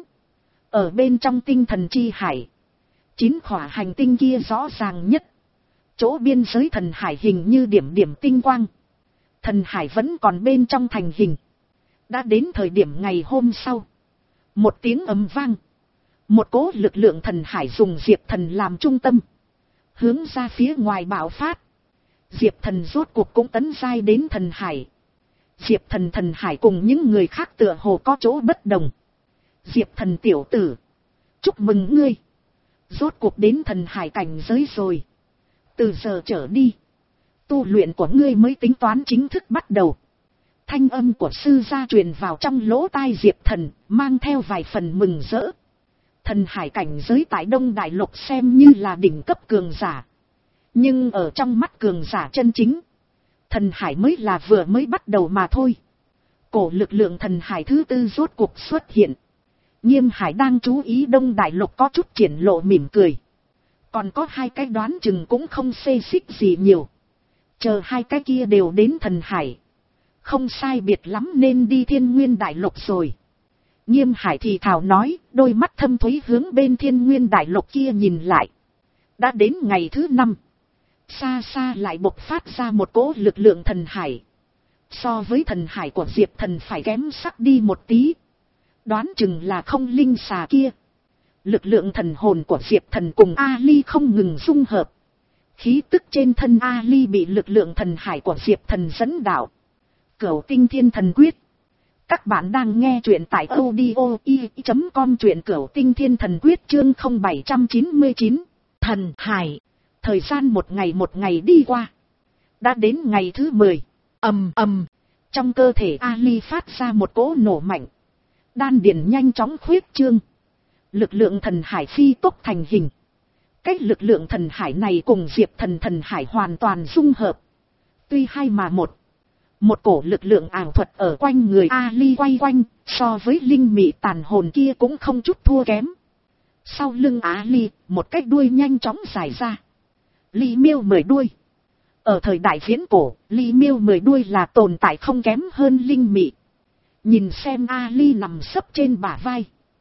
Ở bên trong tinh thần chi hải, chín khỏa hành tinh kia rõ ràng nhất. Chỗ biên giới thần hải hình như điểm điểm tinh quang. Thần hải vẫn còn bên trong thành hình. Đã đến thời điểm ngày hôm sau. Một tiếng ầm vang. Một cỗ lực lượng thần hải dùng Diệp Thần làm trung tâm. Hướng ra phía ngoài bạo phát. Diệp Thần rốt cuộc cũng tấn giai đến thần hải. Diệp Thần thần hải cùng những người khác tựa hồ có chỗ bất đồng. Diệp Thần tiểu tử. Chúc mừng ngươi. Rốt cuộc đến thần hải cảnh giới rồi. Từ giờ trở đi. Tu luyện của ngươi mới tính toán chính thức bắt đầu. Thanh âm của sư gia truyền vào trong lỗ tai Diệp Thần, mang theo vài phần mừng rỡ. Thần hải cảnh giới tại Đông Đại Lục xem như là đỉnh cấp cường giả. Nhưng ở trong mắt cường giả chân chính, thần hải mới là vừa mới bắt đầu mà thôi. Cổ lực lượng thần hải thứ tư rốt cuộc xuất hiện. Nghiêm Hải đang chú ý Đông Đại Lục có chút triển lộ mỉm cười. Còn có hai cái đoán chừng cũng không xê xích gì nhiều. Chờ hai cái kia đều đến thần hải. Không sai biệt lắm nên đi Thiên Nguyên Đại Lục rồi. Nghiêm Hải thì thào nói, đôi mắt thâm thúy hướng bên Thiên Nguyên Đại Lục kia nhìn lại. Đã đến ngày thứ năm. Xa xa lại bộc phát ra một cỗ lực lượng thần hải. So với thần hải của Diệp Thần phải kém sắc đi một tí. Đoán chừng là không linh xà kia. Lực lượng thần hồn của Diệp Thần cùng Ali không ngừng dung hợp. Khí tức trên thân Ali bị lực lượng thần hải của Diệp Thần dẫn đạo. Cửu Tinh Thiên Thần Quyết. Các bạn đang nghe truyện tại audio i chấm com, truyện Cửu Tinh Thiên Thần Quyết chương không bảy chín chín. Thần hải. Thời gian một ngày một ngày đi qua. Đã đến ngày thứ mười. Ầm ầm. Trong cơ thể Ali phát ra một cỗ nổ mạnh. Đan điền nhanh chóng khuyết trương. Lực lượng thần hải phi tốc thành hình. Cách lực lượng thần hải này cùng diệp thần thần hải hoàn toàn dung hợp. Tuy hai mà một. Một cổ lực lượng ảo thuật ở quanh người Ali quay quanh, so với linh mị tàn hồn kia cũng không chút thua kém. Sau lưng Ali, một cái đuôi nhanh chóng dài ra. Ly miêu mười đuôi. Ở thời đại viễn cổ, ly miêu mười đuôi là tồn tại không kém hơn linh mị. Nhìn xem Ali nằm sấp trên bả vai.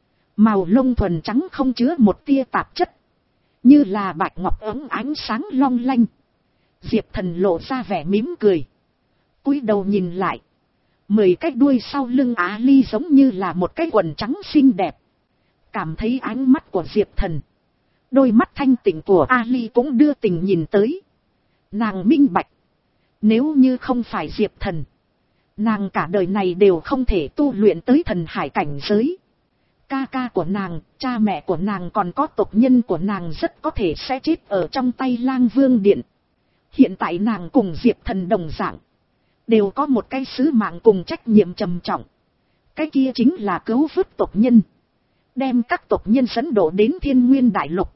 Màu lông thuần trắng không chứa một tia tạp chất. Như là bạch ngọc ấm ánh sáng long lanh. Diệp Thần lộ ra vẻ mỉm cười. Cúi đầu nhìn lại. Mười cái đuôi sau lưng Ali giống như là một cái quần trắng xinh đẹp. Cảm thấy ánh mắt của Diệp Thần. Đôi mắt thanh tịnh của Ali cũng đưa tình nhìn tới. Nàng minh bạch. Nếu như không phải Diệp Thần. Nàng cả đời này đều không thể tu luyện tới thần hải cảnh giới. Ca ca của nàng, cha mẹ của nàng còn có tộc nhân của nàng rất có thể sẽ chết ở trong tay Lang Vương Điện. Hiện tại nàng cùng Diệp Thần đồng dạng. Đều có một cái sứ mạng cùng trách nhiệm trầm trọng. Cái kia chính là cứu vớt tộc nhân. Đem các tộc nhân dẫn độ đến Thiên Nguyên Đại Lục.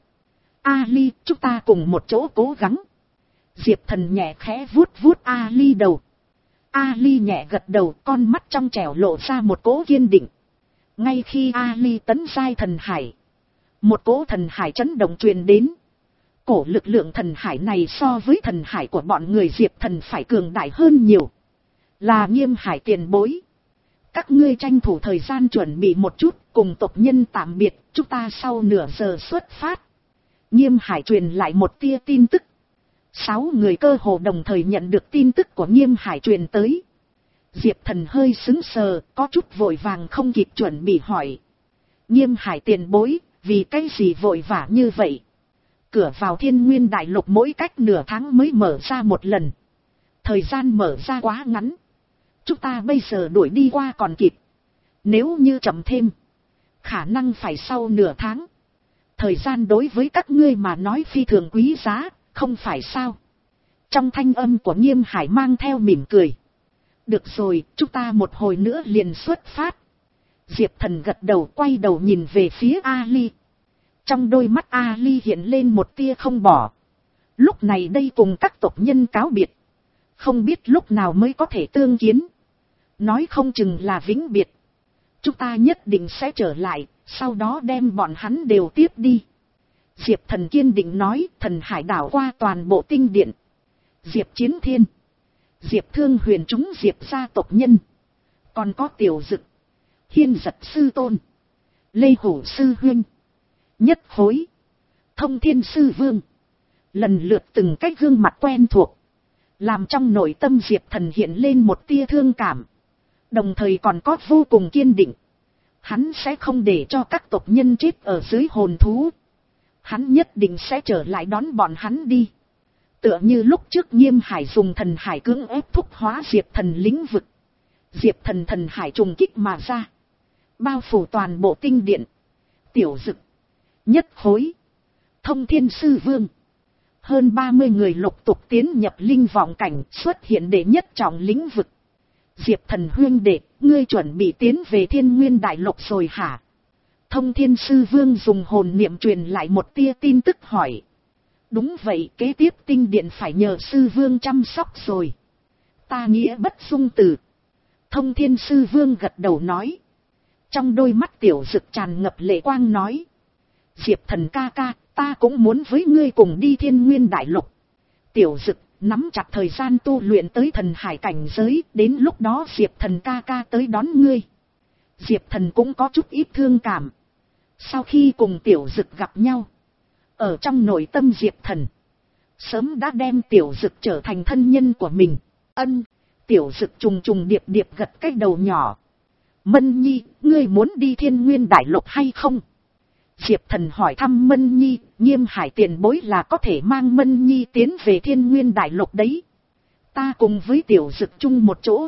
Ali, chúng ta cùng một chỗ cố gắng. Diệp Thần nhẹ khẽ vuốt vuốt Ali đầu. Ali nhẹ gật đầu, con mắt trong trẻo lộ ra một cỗ kiên định. Ngay khi Ali tấn giai thần hải. Một cỗ thần hải chấn động truyền đến. Cổ lực lượng thần hải này so với thần hải của bọn người Diệp Thần phải cường đại hơn nhiều. Là Nghiêm Hải tiền bối. Các ngươi tranh thủ thời gian chuẩn bị một chút, cùng tộc nhân tạm biệt, chúng ta sau nửa giờ xuất phát. Nghiêm Hải truyền lại một tia tin tức. Sáu người cơ hồ đồng thời nhận được tin tức của Nghiêm Hải truyền tới. Diệp Thần hơi sững sờ, có chút vội vàng không kịp chuẩn bị hỏi. Nghiêm Hải tiền bối, vì cái gì vội vã như vậy? Cửa vào Thiên Nguyên Đại Lục mỗi cách nửa tháng mới mở ra một lần. Thời gian mở ra quá ngắn. Chúng ta bây giờ đuổi đi qua còn kịp. Nếu như chậm thêm, khả năng phải sau nửa tháng. Thời gian đối với các ngươi mà nói phi thường quý giá, không phải sao? Trong thanh âm của Nghiêm Hải mang theo mỉm cười. Được rồi, chúng ta một hồi nữa liền xuất phát. Diệp Thần gật đầu, quay đầu nhìn về phía Ali. Trong đôi mắt Ali hiện lên một tia không bỏ. Lúc này đây cùng các tộc nhân cáo biệt. Không biết lúc nào mới có thể tương kiến. Nói không chừng là vĩnh biệt. Chúng ta nhất định sẽ trở lại, sau đó đem bọn hắn đều tiếp đi. Diệp Thần kiên định nói, thần hải đảo qua toàn bộ tinh điện. Diệp Chiến Thiên, Diệp Thương Huyền chúng Diệp gia tộc nhân. Còn có Tiểu Dực, Hiên Giật Sư Tôn, Lê Hủ Sư Huynh, Nhất Khối, Thông Thiên Sư Vương. Lần lượt từng cách gương mặt quen thuộc. Làm trong nội tâm Diệp Thần hiện lên một tia thương cảm. Đồng thời còn có vô cùng kiên định. Hắn sẽ không để cho các tộc nhân chết ở dưới hồn thú. Hắn nhất định sẽ trở lại đón bọn hắn đi. Tựa như lúc trước Nghiêm Hải dùng thần hải cưỡng ép thúc hóa Diệp Thần lĩnh vực. Diệp Thần thần hải trùng kích mà ra. Bao phủ toàn bộ tinh điện. Tiểu Dực, Nhất Khối, Thông Thiên Sư Vương. Hơn ba mươi người lục tục tiến nhập linh vọng cảnh, xuất hiện đệ nhất trọng lĩnh vực. Diệp Thần huynh đệ, ngươi chuẩn bị tiến về Thiên Nguyên Đại Lục rồi hả? Thông Thiên Sư Vương dùng hồn niệm truyền lại một tia tin tức hỏi. Đúng vậy, kế tiếp tinh điện phải nhờ Sư Vương chăm sóc rồi. Ta nghĩa bất dung từ. Thông Thiên Sư Vương gật đầu nói. Trong đôi mắt Tiểu Dực tràn ngập lệ quang nói. Diệp Thần ca ca, ta cũng muốn với ngươi cùng đi Thiên Nguyên Đại Lục. Tiểu Dực, nắm chặt thời gian tu luyện tới thần hải cảnh giới, đến lúc đó Diệp Thần ca ca tới đón ngươi. Diệp Thần cũng có chút ít thương cảm. Sau khi cùng Tiểu Dực gặp nhau, ở trong nội tâm Diệp Thần, sớm đã đem Tiểu Dực trở thành thân nhân của mình. Ân, Tiểu Dực trùng trùng điệp điệp gật cái đầu nhỏ. Mân Nhi, ngươi muốn đi Thiên Nguyên Đại Lục hay không? Diệp Thần hỏi thăm Mân Nhi, Nghiêm Hải tiền bối là có thể mang Mân Nhi tiến về Thiên Nguyên Đại Lục đấy. Ta cùng với Tiểu Dực chung một chỗ.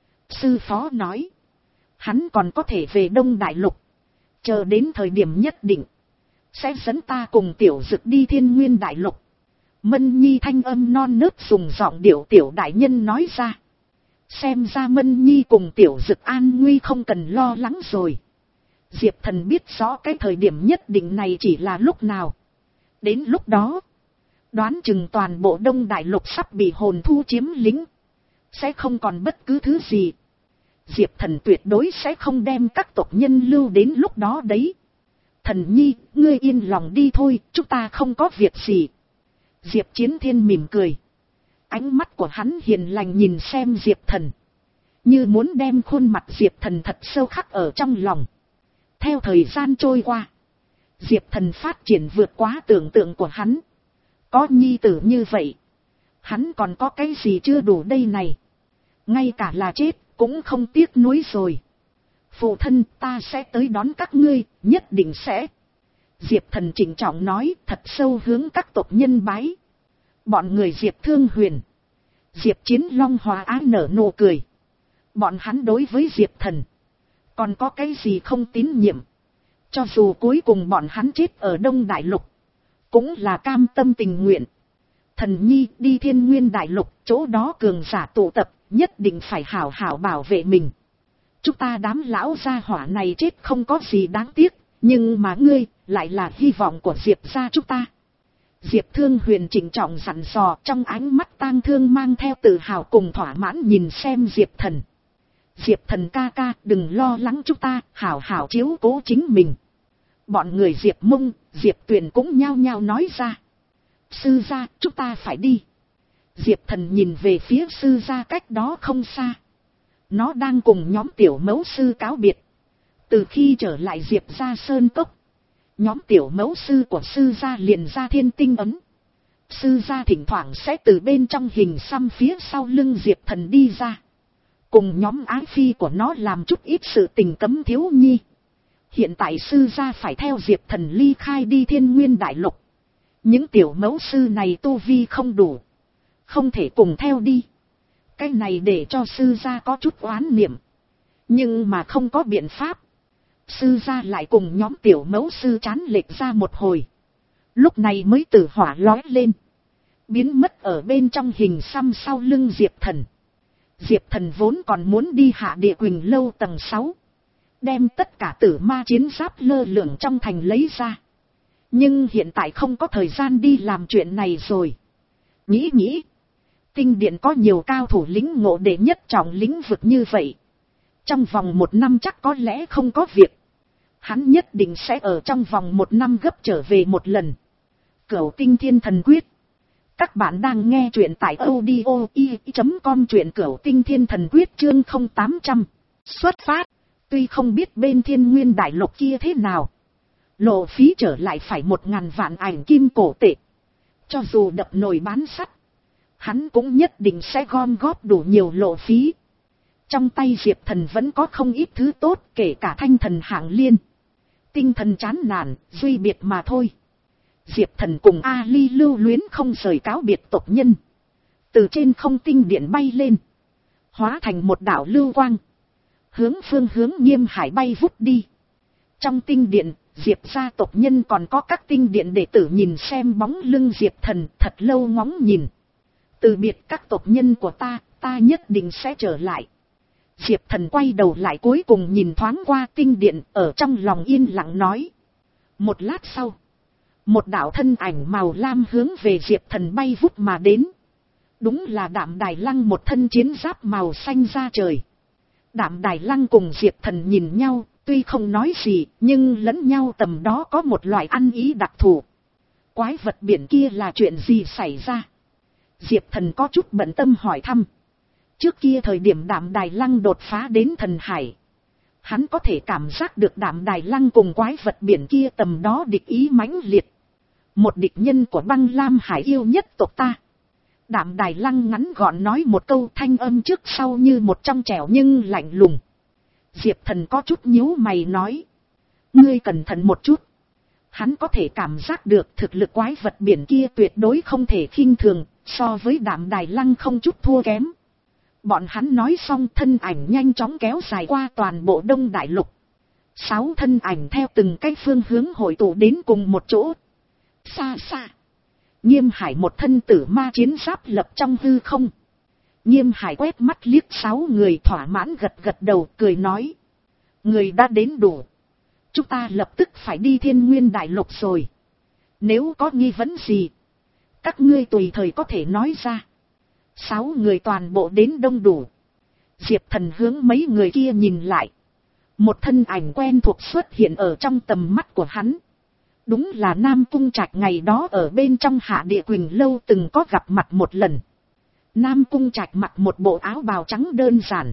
Sư phó nói, hắn còn có thể về Đông Đại Lục. Chờ đến thời điểm nhất định, sẽ dẫn ta cùng Tiểu Dực đi Thiên Nguyên Đại Lục. Mân Nhi thanh âm non nớt dùng giọng điệu tiểu đại nhân nói ra. Xem ra Mân Nhi cùng Tiểu Dực an nguy không cần lo lắng rồi. Diệp Thần biết rõ cái thời điểm nhất định này chỉ là lúc nào. Đến lúc đó, đoán chừng toàn bộ Đông Đại Lục sắp bị hồn thu chiếm lĩnh. Sẽ không còn bất cứ thứ gì. Diệp Thần tuyệt đối sẽ không đem các tộc nhân lưu đến lúc đó đấy. Thần nhi, ngươi yên lòng đi thôi, chúng ta không có việc gì. Diệp Chiến Thiên mỉm cười. Ánh mắt của hắn hiền lành nhìn xem Diệp Thần. Như muốn đem khuôn mặt Diệp Thần thật sâu khắc ở trong lòng. Theo thời gian trôi qua, Diệp Thần phát triển vượt quá tưởng tượng của hắn. Có nhi tử như vậy, hắn còn có cái gì chưa đủ đây này. Ngay cả là chết cũng không tiếc nuối rồi. Phụ thân, ta sẽ tới đón các ngươi, nhất định sẽ. Diệp Thần trịnh trọng nói, thật sâu hướng các tộc nhân bái. Bọn người Diệp Thương Huyền, Diệp Chiến Long hòa ái nở nụ cười. Bọn hắn đối với Diệp Thần còn có cái gì không tín nhiệm. Cho dù cuối cùng bọn hắn chết ở Đông Đại Lục, cũng là cam tâm tình nguyện. Thần nhi, đi Thiên Nguyên Đại Lục, chỗ đó cường giả tụ tập, nhất định phải hảo hảo bảo vệ mình. Chúng ta đám lão gia hỏa này chết không có gì đáng tiếc, nhưng mà ngươi lại là hy vọng của Diệp gia chúng ta. Diệp Thương Huyền trịnh trọng dặn dò, trong ánh mắt tang thương mang theo tự hào cùng thỏa mãn nhìn xem Diệp Thần. Diệp Thần ca ca, đừng lo lắng, chúng ta hảo hảo chiếu cố chính mình. Bọn người Diệp Mông, Diệp Tuyền cũng nhao nhao nói ra. Sư gia, chúng ta phải đi. Diệp Thần nhìn về phía sư gia cách đó không xa. Nó đang cùng nhóm tiểu mẫu sư cáo biệt. Từ khi trở lại Diệp gia sơn cốc, nhóm tiểu mẫu sư của sư gia liền ra thiên tinh ấn. Sư gia thỉnh thoảng sẽ từ bên trong hình xăm phía sau lưng Diệp Thần đi ra. Cùng nhóm ái phi của nó làm chút ít sự tình cấm thiếu nhi. Hiện tại sư gia phải theo Diệp Thần ly khai đi Thiên Nguyên Đại Lục. Những tiểu mẫu sư này tu vi không đủ, không thể cùng theo đi. Cái này để cho sư gia có chút oán niệm. Nhưng mà không có biện pháp. Sư gia lại cùng nhóm tiểu mẫu sư chán lệch ra một hồi. Lúc này mới tử hỏa lói lên, biến mất ở bên trong hình xăm sau lưng Diệp Thần. Diệp Thần vốn còn muốn đi Hạ Địa Quỳnh lâu tầng sáu. Đem tất cả tử ma chiến giáp lơ lửng trong thành lấy ra. Nhưng hiện tại không có thời gian đi làm chuyện này rồi. Nghĩ nghĩ, tinh điện có nhiều cao thủ lĩnh ngộ đệ nhất trọng lĩnh vực như vậy. Trong vòng một năm chắc có lẽ không có việc. Hắn nhất định sẽ ở trong vòng một năm gấp trở về một lần. Cửu Tinh Thiên Thần Quyết. Các bạn đang nghe truyện tại audio i chấm com, truyện Cửu Tinh Thiên Thần Quyết chương không tám trăm. Xuất phát. Tuy không biết bên Thiên Nguyên Đại Lục kia thế nào, lộ phí trở lại phải một ngàn vạn ảnh kim cổ tệ. Cho dù đập nồi bán sắt, hắn cũng nhất định sẽ gom góp đủ nhiều lộ phí. Trong tay Diệp Thần vẫn có không ít thứ tốt, kể cả thanh thần hạng liên. Tinh thần chán nản, duy biệt mà thôi. Diệp Thần cùng A Ly lưu luyến không rời cáo biệt tộc nhân. Từ trên không tinh điện bay lên, hóa thành một đạo lưu quang, hướng phương hướng Nghiêm Hải bay vút đi. Trong tinh điện, Diệp gia tộc nhân còn có các tinh điện đệ tử nhìn xem bóng lưng Diệp Thần thật lâu ngóng nhìn. Từ biệt các tộc nhân của ta, ta nhất định sẽ trở lại. Diệp Thần quay đầu lại cuối cùng nhìn thoáng qua tinh điện, ở trong lòng yên lặng nói. Một lát sau, một đạo thân ảnh màu lam hướng về Diệp Thần bay vút mà đến. Đúng là Đạm Đài Lăng, một thân chiến giáp màu xanh ra trời. Đạm Đài Lăng cùng Diệp Thần nhìn nhau, tuy không nói gì, nhưng lẫn nhau tầm đó có một loại ăn ý đặc thù. Quái vật biển kia là chuyện gì xảy ra? Diệp Thần có chút bận tâm hỏi thăm. Trước kia thời điểm Đạm Đài Lăng đột phá đến thần hải, hắn có thể cảm giác được Đạm Đài Lăng cùng quái vật biển kia tầm đó địch ý mãnh liệt. Một địch nhân của Băng Lam Hải yêu nhất tộc ta. Đạm Đài Lăng ngắn gọn nói một câu, thanh âm trước sau như một trong trẻo nhưng lạnh lùng. Diệp Thần có chút nhíu mày nói. Ngươi cẩn thận một chút. Hắn có thể cảm giác được thực lực quái vật biển kia tuyệt đối không thể khinh thường, so với Đạm Đài Lăng không chút thua kém. Bọn hắn nói xong, thân ảnh nhanh chóng kéo dài qua toàn bộ Đông Đại Lục. Sáu thân ảnh theo từng cái phương hướng hội tụ đến cùng một chỗ. Xa xa, Nghiêm Hải một thân tử ma chiến giáp lập trong hư không. Nghiêm Hải quét mắt liếc sáu người, thỏa mãn gật gật đầu cười nói. Người đã đến đủ. Chúng ta lập tức phải đi Thiên Nguyên Đại Lục rồi. Nếu có nghi vấn gì, các ngươi tùy thời có thể nói ra. Sáu người toàn bộ đến đông đủ. Diệp Thần hướng mấy người kia nhìn lại. Một thân ảnh quen thuộc xuất hiện ở trong tầm mắt của hắn. Đúng là Nam Cung Trạch ngày đó ở bên trong Hạ Địa Quỳnh Lâu từng có gặp mặt một lần. Nam Cung Trạch mặc một bộ áo bào trắng đơn giản,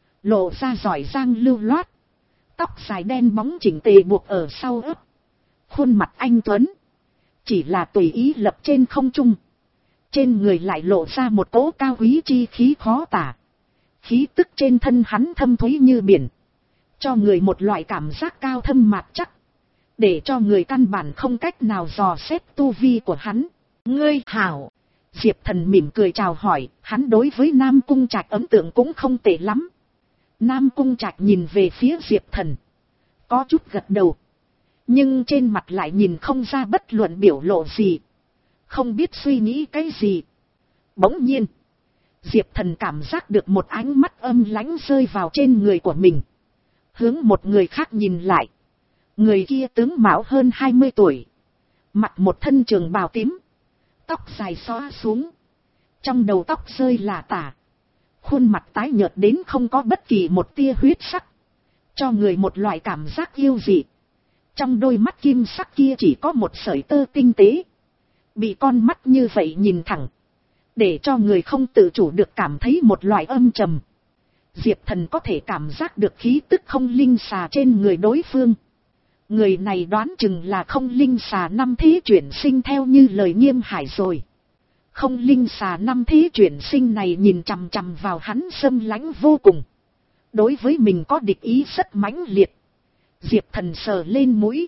lộ ra giỏi giang lưu loát, tóc dài đen bóng chỉnh tề buộc ở sau ớt, khuôn mặt anh tuấn, chỉ là tùy ý lập trên không trung, trên người lại lộ ra một cỗ cao quý chi khí khó tả, khí tức trên thân hắn thâm thúy như biển, cho người một loại cảm giác cao thâm mạt chắc, để cho người căn bản không cách nào dò xét tu vi của hắn. Ngươi hảo. Diệp Thần mỉm cười chào hỏi, hắn đối với Nam Cung Trạch ấn tượng cũng không tệ lắm. Nam Cung Trạch nhìn về phía Diệp Thần, có chút gật đầu, nhưng trên mặt lại nhìn không ra bất luận biểu lộ gì, không biết suy nghĩ cái gì. Bỗng nhiên, Diệp Thần cảm giác được một ánh mắt âm lãnh rơi vào trên người của mình, hướng một người khác nhìn lại. Người kia tướng mạo hơn hai mươi tuổi, mặc một thân trường bào tím, tóc dài xõa xuống, trong đầu tóc rơi lả tả, khuôn mặt tái nhợt đến không có bất kỳ một tia huyết sắc, cho người một loại cảm giác yêu dị. Trong đôi mắt kim sắc kia chỉ có một sợi tơ tinh tế, bị con mắt như vậy nhìn thẳng, để cho người không tự chủ được cảm thấy một loại âm trầm. Diệp Thần có thể cảm giác được khí tức không linh xà trên người đối phương. Người này đoán chừng là không linh xà năm thế chuyển sinh theo như lời Nghiêm Hải rồi. Không linh xà năm thế chuyển sinh này nhìn chằm chằm vào hắn xâm lãnh vô cùng. Đối với mình có địch ý rất mãnh liệt. Diệp Thần sờ lên mũi.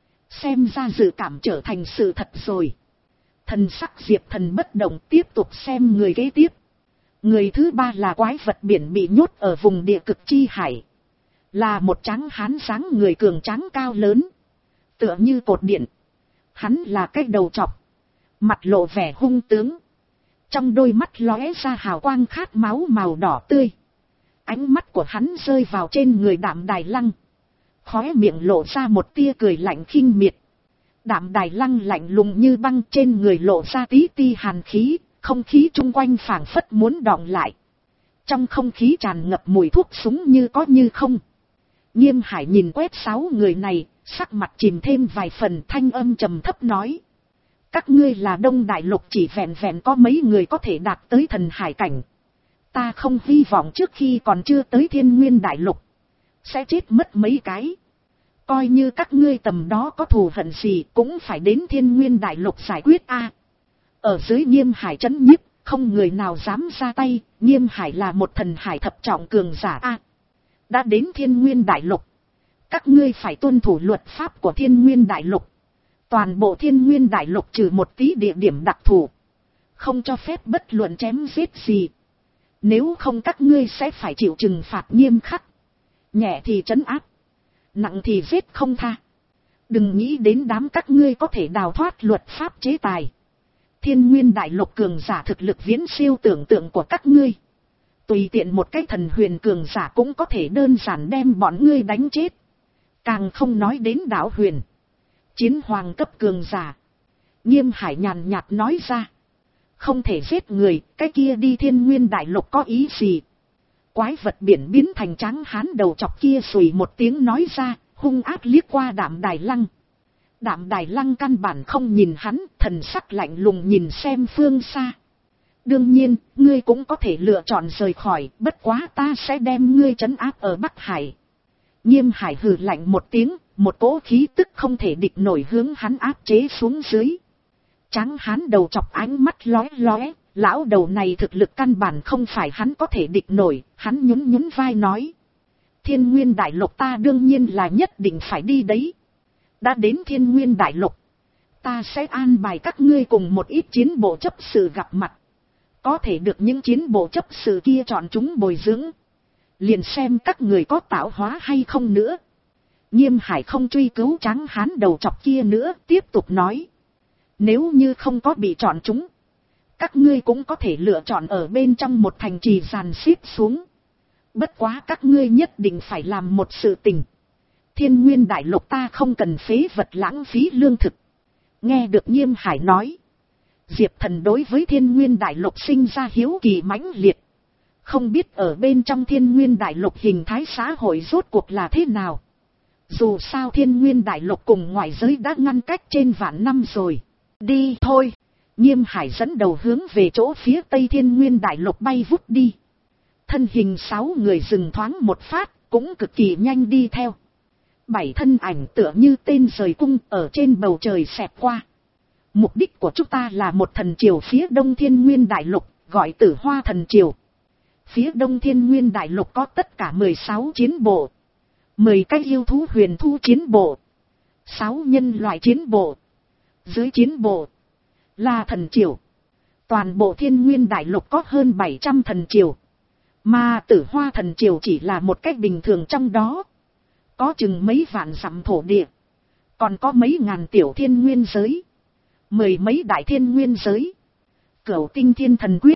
Xem ra dự cảm trở thành sự thật rồi. Thần sắc Diệp Thần bất động, tiếp tục xem người kế tiếp. Người thứ ba là quái vật biển bị nhốt ở vùng địa cực chi hải. Là một tráng hán dáng người cường tráng cao lớn, tựa như cột điện. Hắn là cái đầu trọc, mặt lộ vẻ hung tướng, trong đôi mắt lóe ra hào quang khát máu màu đỏ tươi. Ánh mắt của hắn rơi vào trên người Đạm Đài Lăng, khóe miệng lộ ra một tia cười lạnh khinh miệt. Đạm Đài Lăng lạnh lùng như băng, trên người lộ ra tí ti hàn khí, không khí chung quanh phảng phất muốn đọng lại. Trong không khí tràn ngập mùi thuốc súng như có như không. Nghiêm Hải nhìn quét sáu người này, sắc mặt chìm thêm vài phần, thanh âm trầm thấp nói. Các ngươi là Đông Đại Lục chỉ vẹn vẹn có mấy người có thể đạt tới thần hải cảnh. Ta không hy vọng trước khi còn chưa tới Thiên Nguyên Đại Lục sẽ chết mất mấy cái. Coi như các ngươi tầm đó có thù hận gì cũng phải đến Thiên Nguyên Đại Lục giải quyết a. Ở dưới Nghiêm Hải trấn nhiếp, không người nào dám ra tay. Nghiêm Hải là một thần hải thập trọng cường giả a. Đã đến Thiên Nguyên Đại Lục, các ngươi phải tuân thủ luật pháp của Thiên Nguyên Đại Lục. Toàn bộ Thiên Nguyên Đại Lục trừ một tí địa điểm đặc thù, không cho phép bất luận chém giết gì. Nếu không các ngươi sẽ phải chịu trừng phạt nghiêm khắc. Nhẹ thì trấn áp, nặng thì giết không tha. Đừng nghĩ đến đám các ngươi có thể đào thoát luật pháp chế tài. Thiên Nguyên Đại Lục cường giả thực lực viễn siêu tưởng tượng của các ngươi. Tùy tiện một cái thần huyền cường giả cũng có thể đơn giản đem bọn ngươi đánh chết. Càng không nói đến đạo huyền, chiến hoàng cấp cường giả. Nghiêm Hải nhàn nhạt nói ra. Không thể giết người, cái kia đi Thiên Nguyên Đại Lục có ý gì? Quái vật biển biến thành tráng hán đầu chọc kia sùi một tiếng nói ra, hung ác liếc qua Đạm Đài Lăng. Đạm Đài Lăng căn bản không nhìn hắn, thần sắc lạnh lùng nhìn xem phương xa. Đương nhiên, ngươi cũng có thể lựa chọn rời khỏi, bất quá ta sẽ đem ngươi trấn áp ở Bắc Hải. Nghiêm Hải hừ lạnh một tiếng, một cỗ khí tức không thể địch nổi hướng hắn áp chế xuống dưới. Tráng hán đầu chọc ánh mắt lóe lóe, lão đầu này thực lực căn bản không phải hắn có thể địch nổi, hắn nhún nhún vai nói. Thiên Nguyên Đại Lục ta đương nhiên là nhất định phải đi đấy. Đã đến Thiên Nguyên Đại Lục, ta sẽ an bài các ngươi cùng một ít chiến bộ chấp sự gặp mặt. Có thể được những chiến bộ chấp sự kia chọn chúng bồi dưỡng, liền xem các người có tạo hóa hay không nữa. Nghiêm Hải không truy cứu tráng hán đầu chọc kia nữa, tiếp tục nói. Nếu như không có bị chọn chúng, các ngươi cũng có thể lựa chọn ở bên trong một thành trì dàn xếp xuống. Bất quá các ngươi nhất định phải làm một sự tình. Thiên nguyên đại lục ta không cần phế vật lãng phí lương thực. Nghe được Nghiêm Hải nói. Diệp Thần đối với thiên nguyên đại lục sinh ra hiếu kỳ mãnh liệt. Không biết ở bên trong thiên nguyên đại lục hình thái xã hội rốt cuộc là thế nào. Dù sao thiên nguyên đại lục cùng ngoại giới đã ngăn cách trên vạn năm rồi. Đi thôi. Nghiêm Hải dẫn đầu hướng về chỗ phía tây thiên nguyên đại lục bay vút đi. Thân hình sáu người dừng thoáng một phát, cũng cực kỳ nhanh đi theo. Bảy thân ảnh tựa như tên rời cung ở trên bầu trời xẹt qua. Mục đích của chúng ta là một thần triều phía đông thiên nguyên đại lục, gọi Tử Hoa thần triều. Phía đông thiên nguyên đại lục có tất cả mười sáu chiến bộ. mười cái yêu thú huyền thu chiến bộ. sáu nhân loại chiến bộ. Dưới chiến bộ là thần triều. Toàn bộ thiên nguyên đại lục có hơn bảy trăm thần triều. Mà Tử Hoa thần triều chỉ là một cách bình thường trong đó. Có chừng mấy vạn dặm thổ địa. Còn có mấy ngàn tiểu thiên nguyên giới. Mười mấy đại thiên nguyên giới. Cửu tinh thiên thần quyết.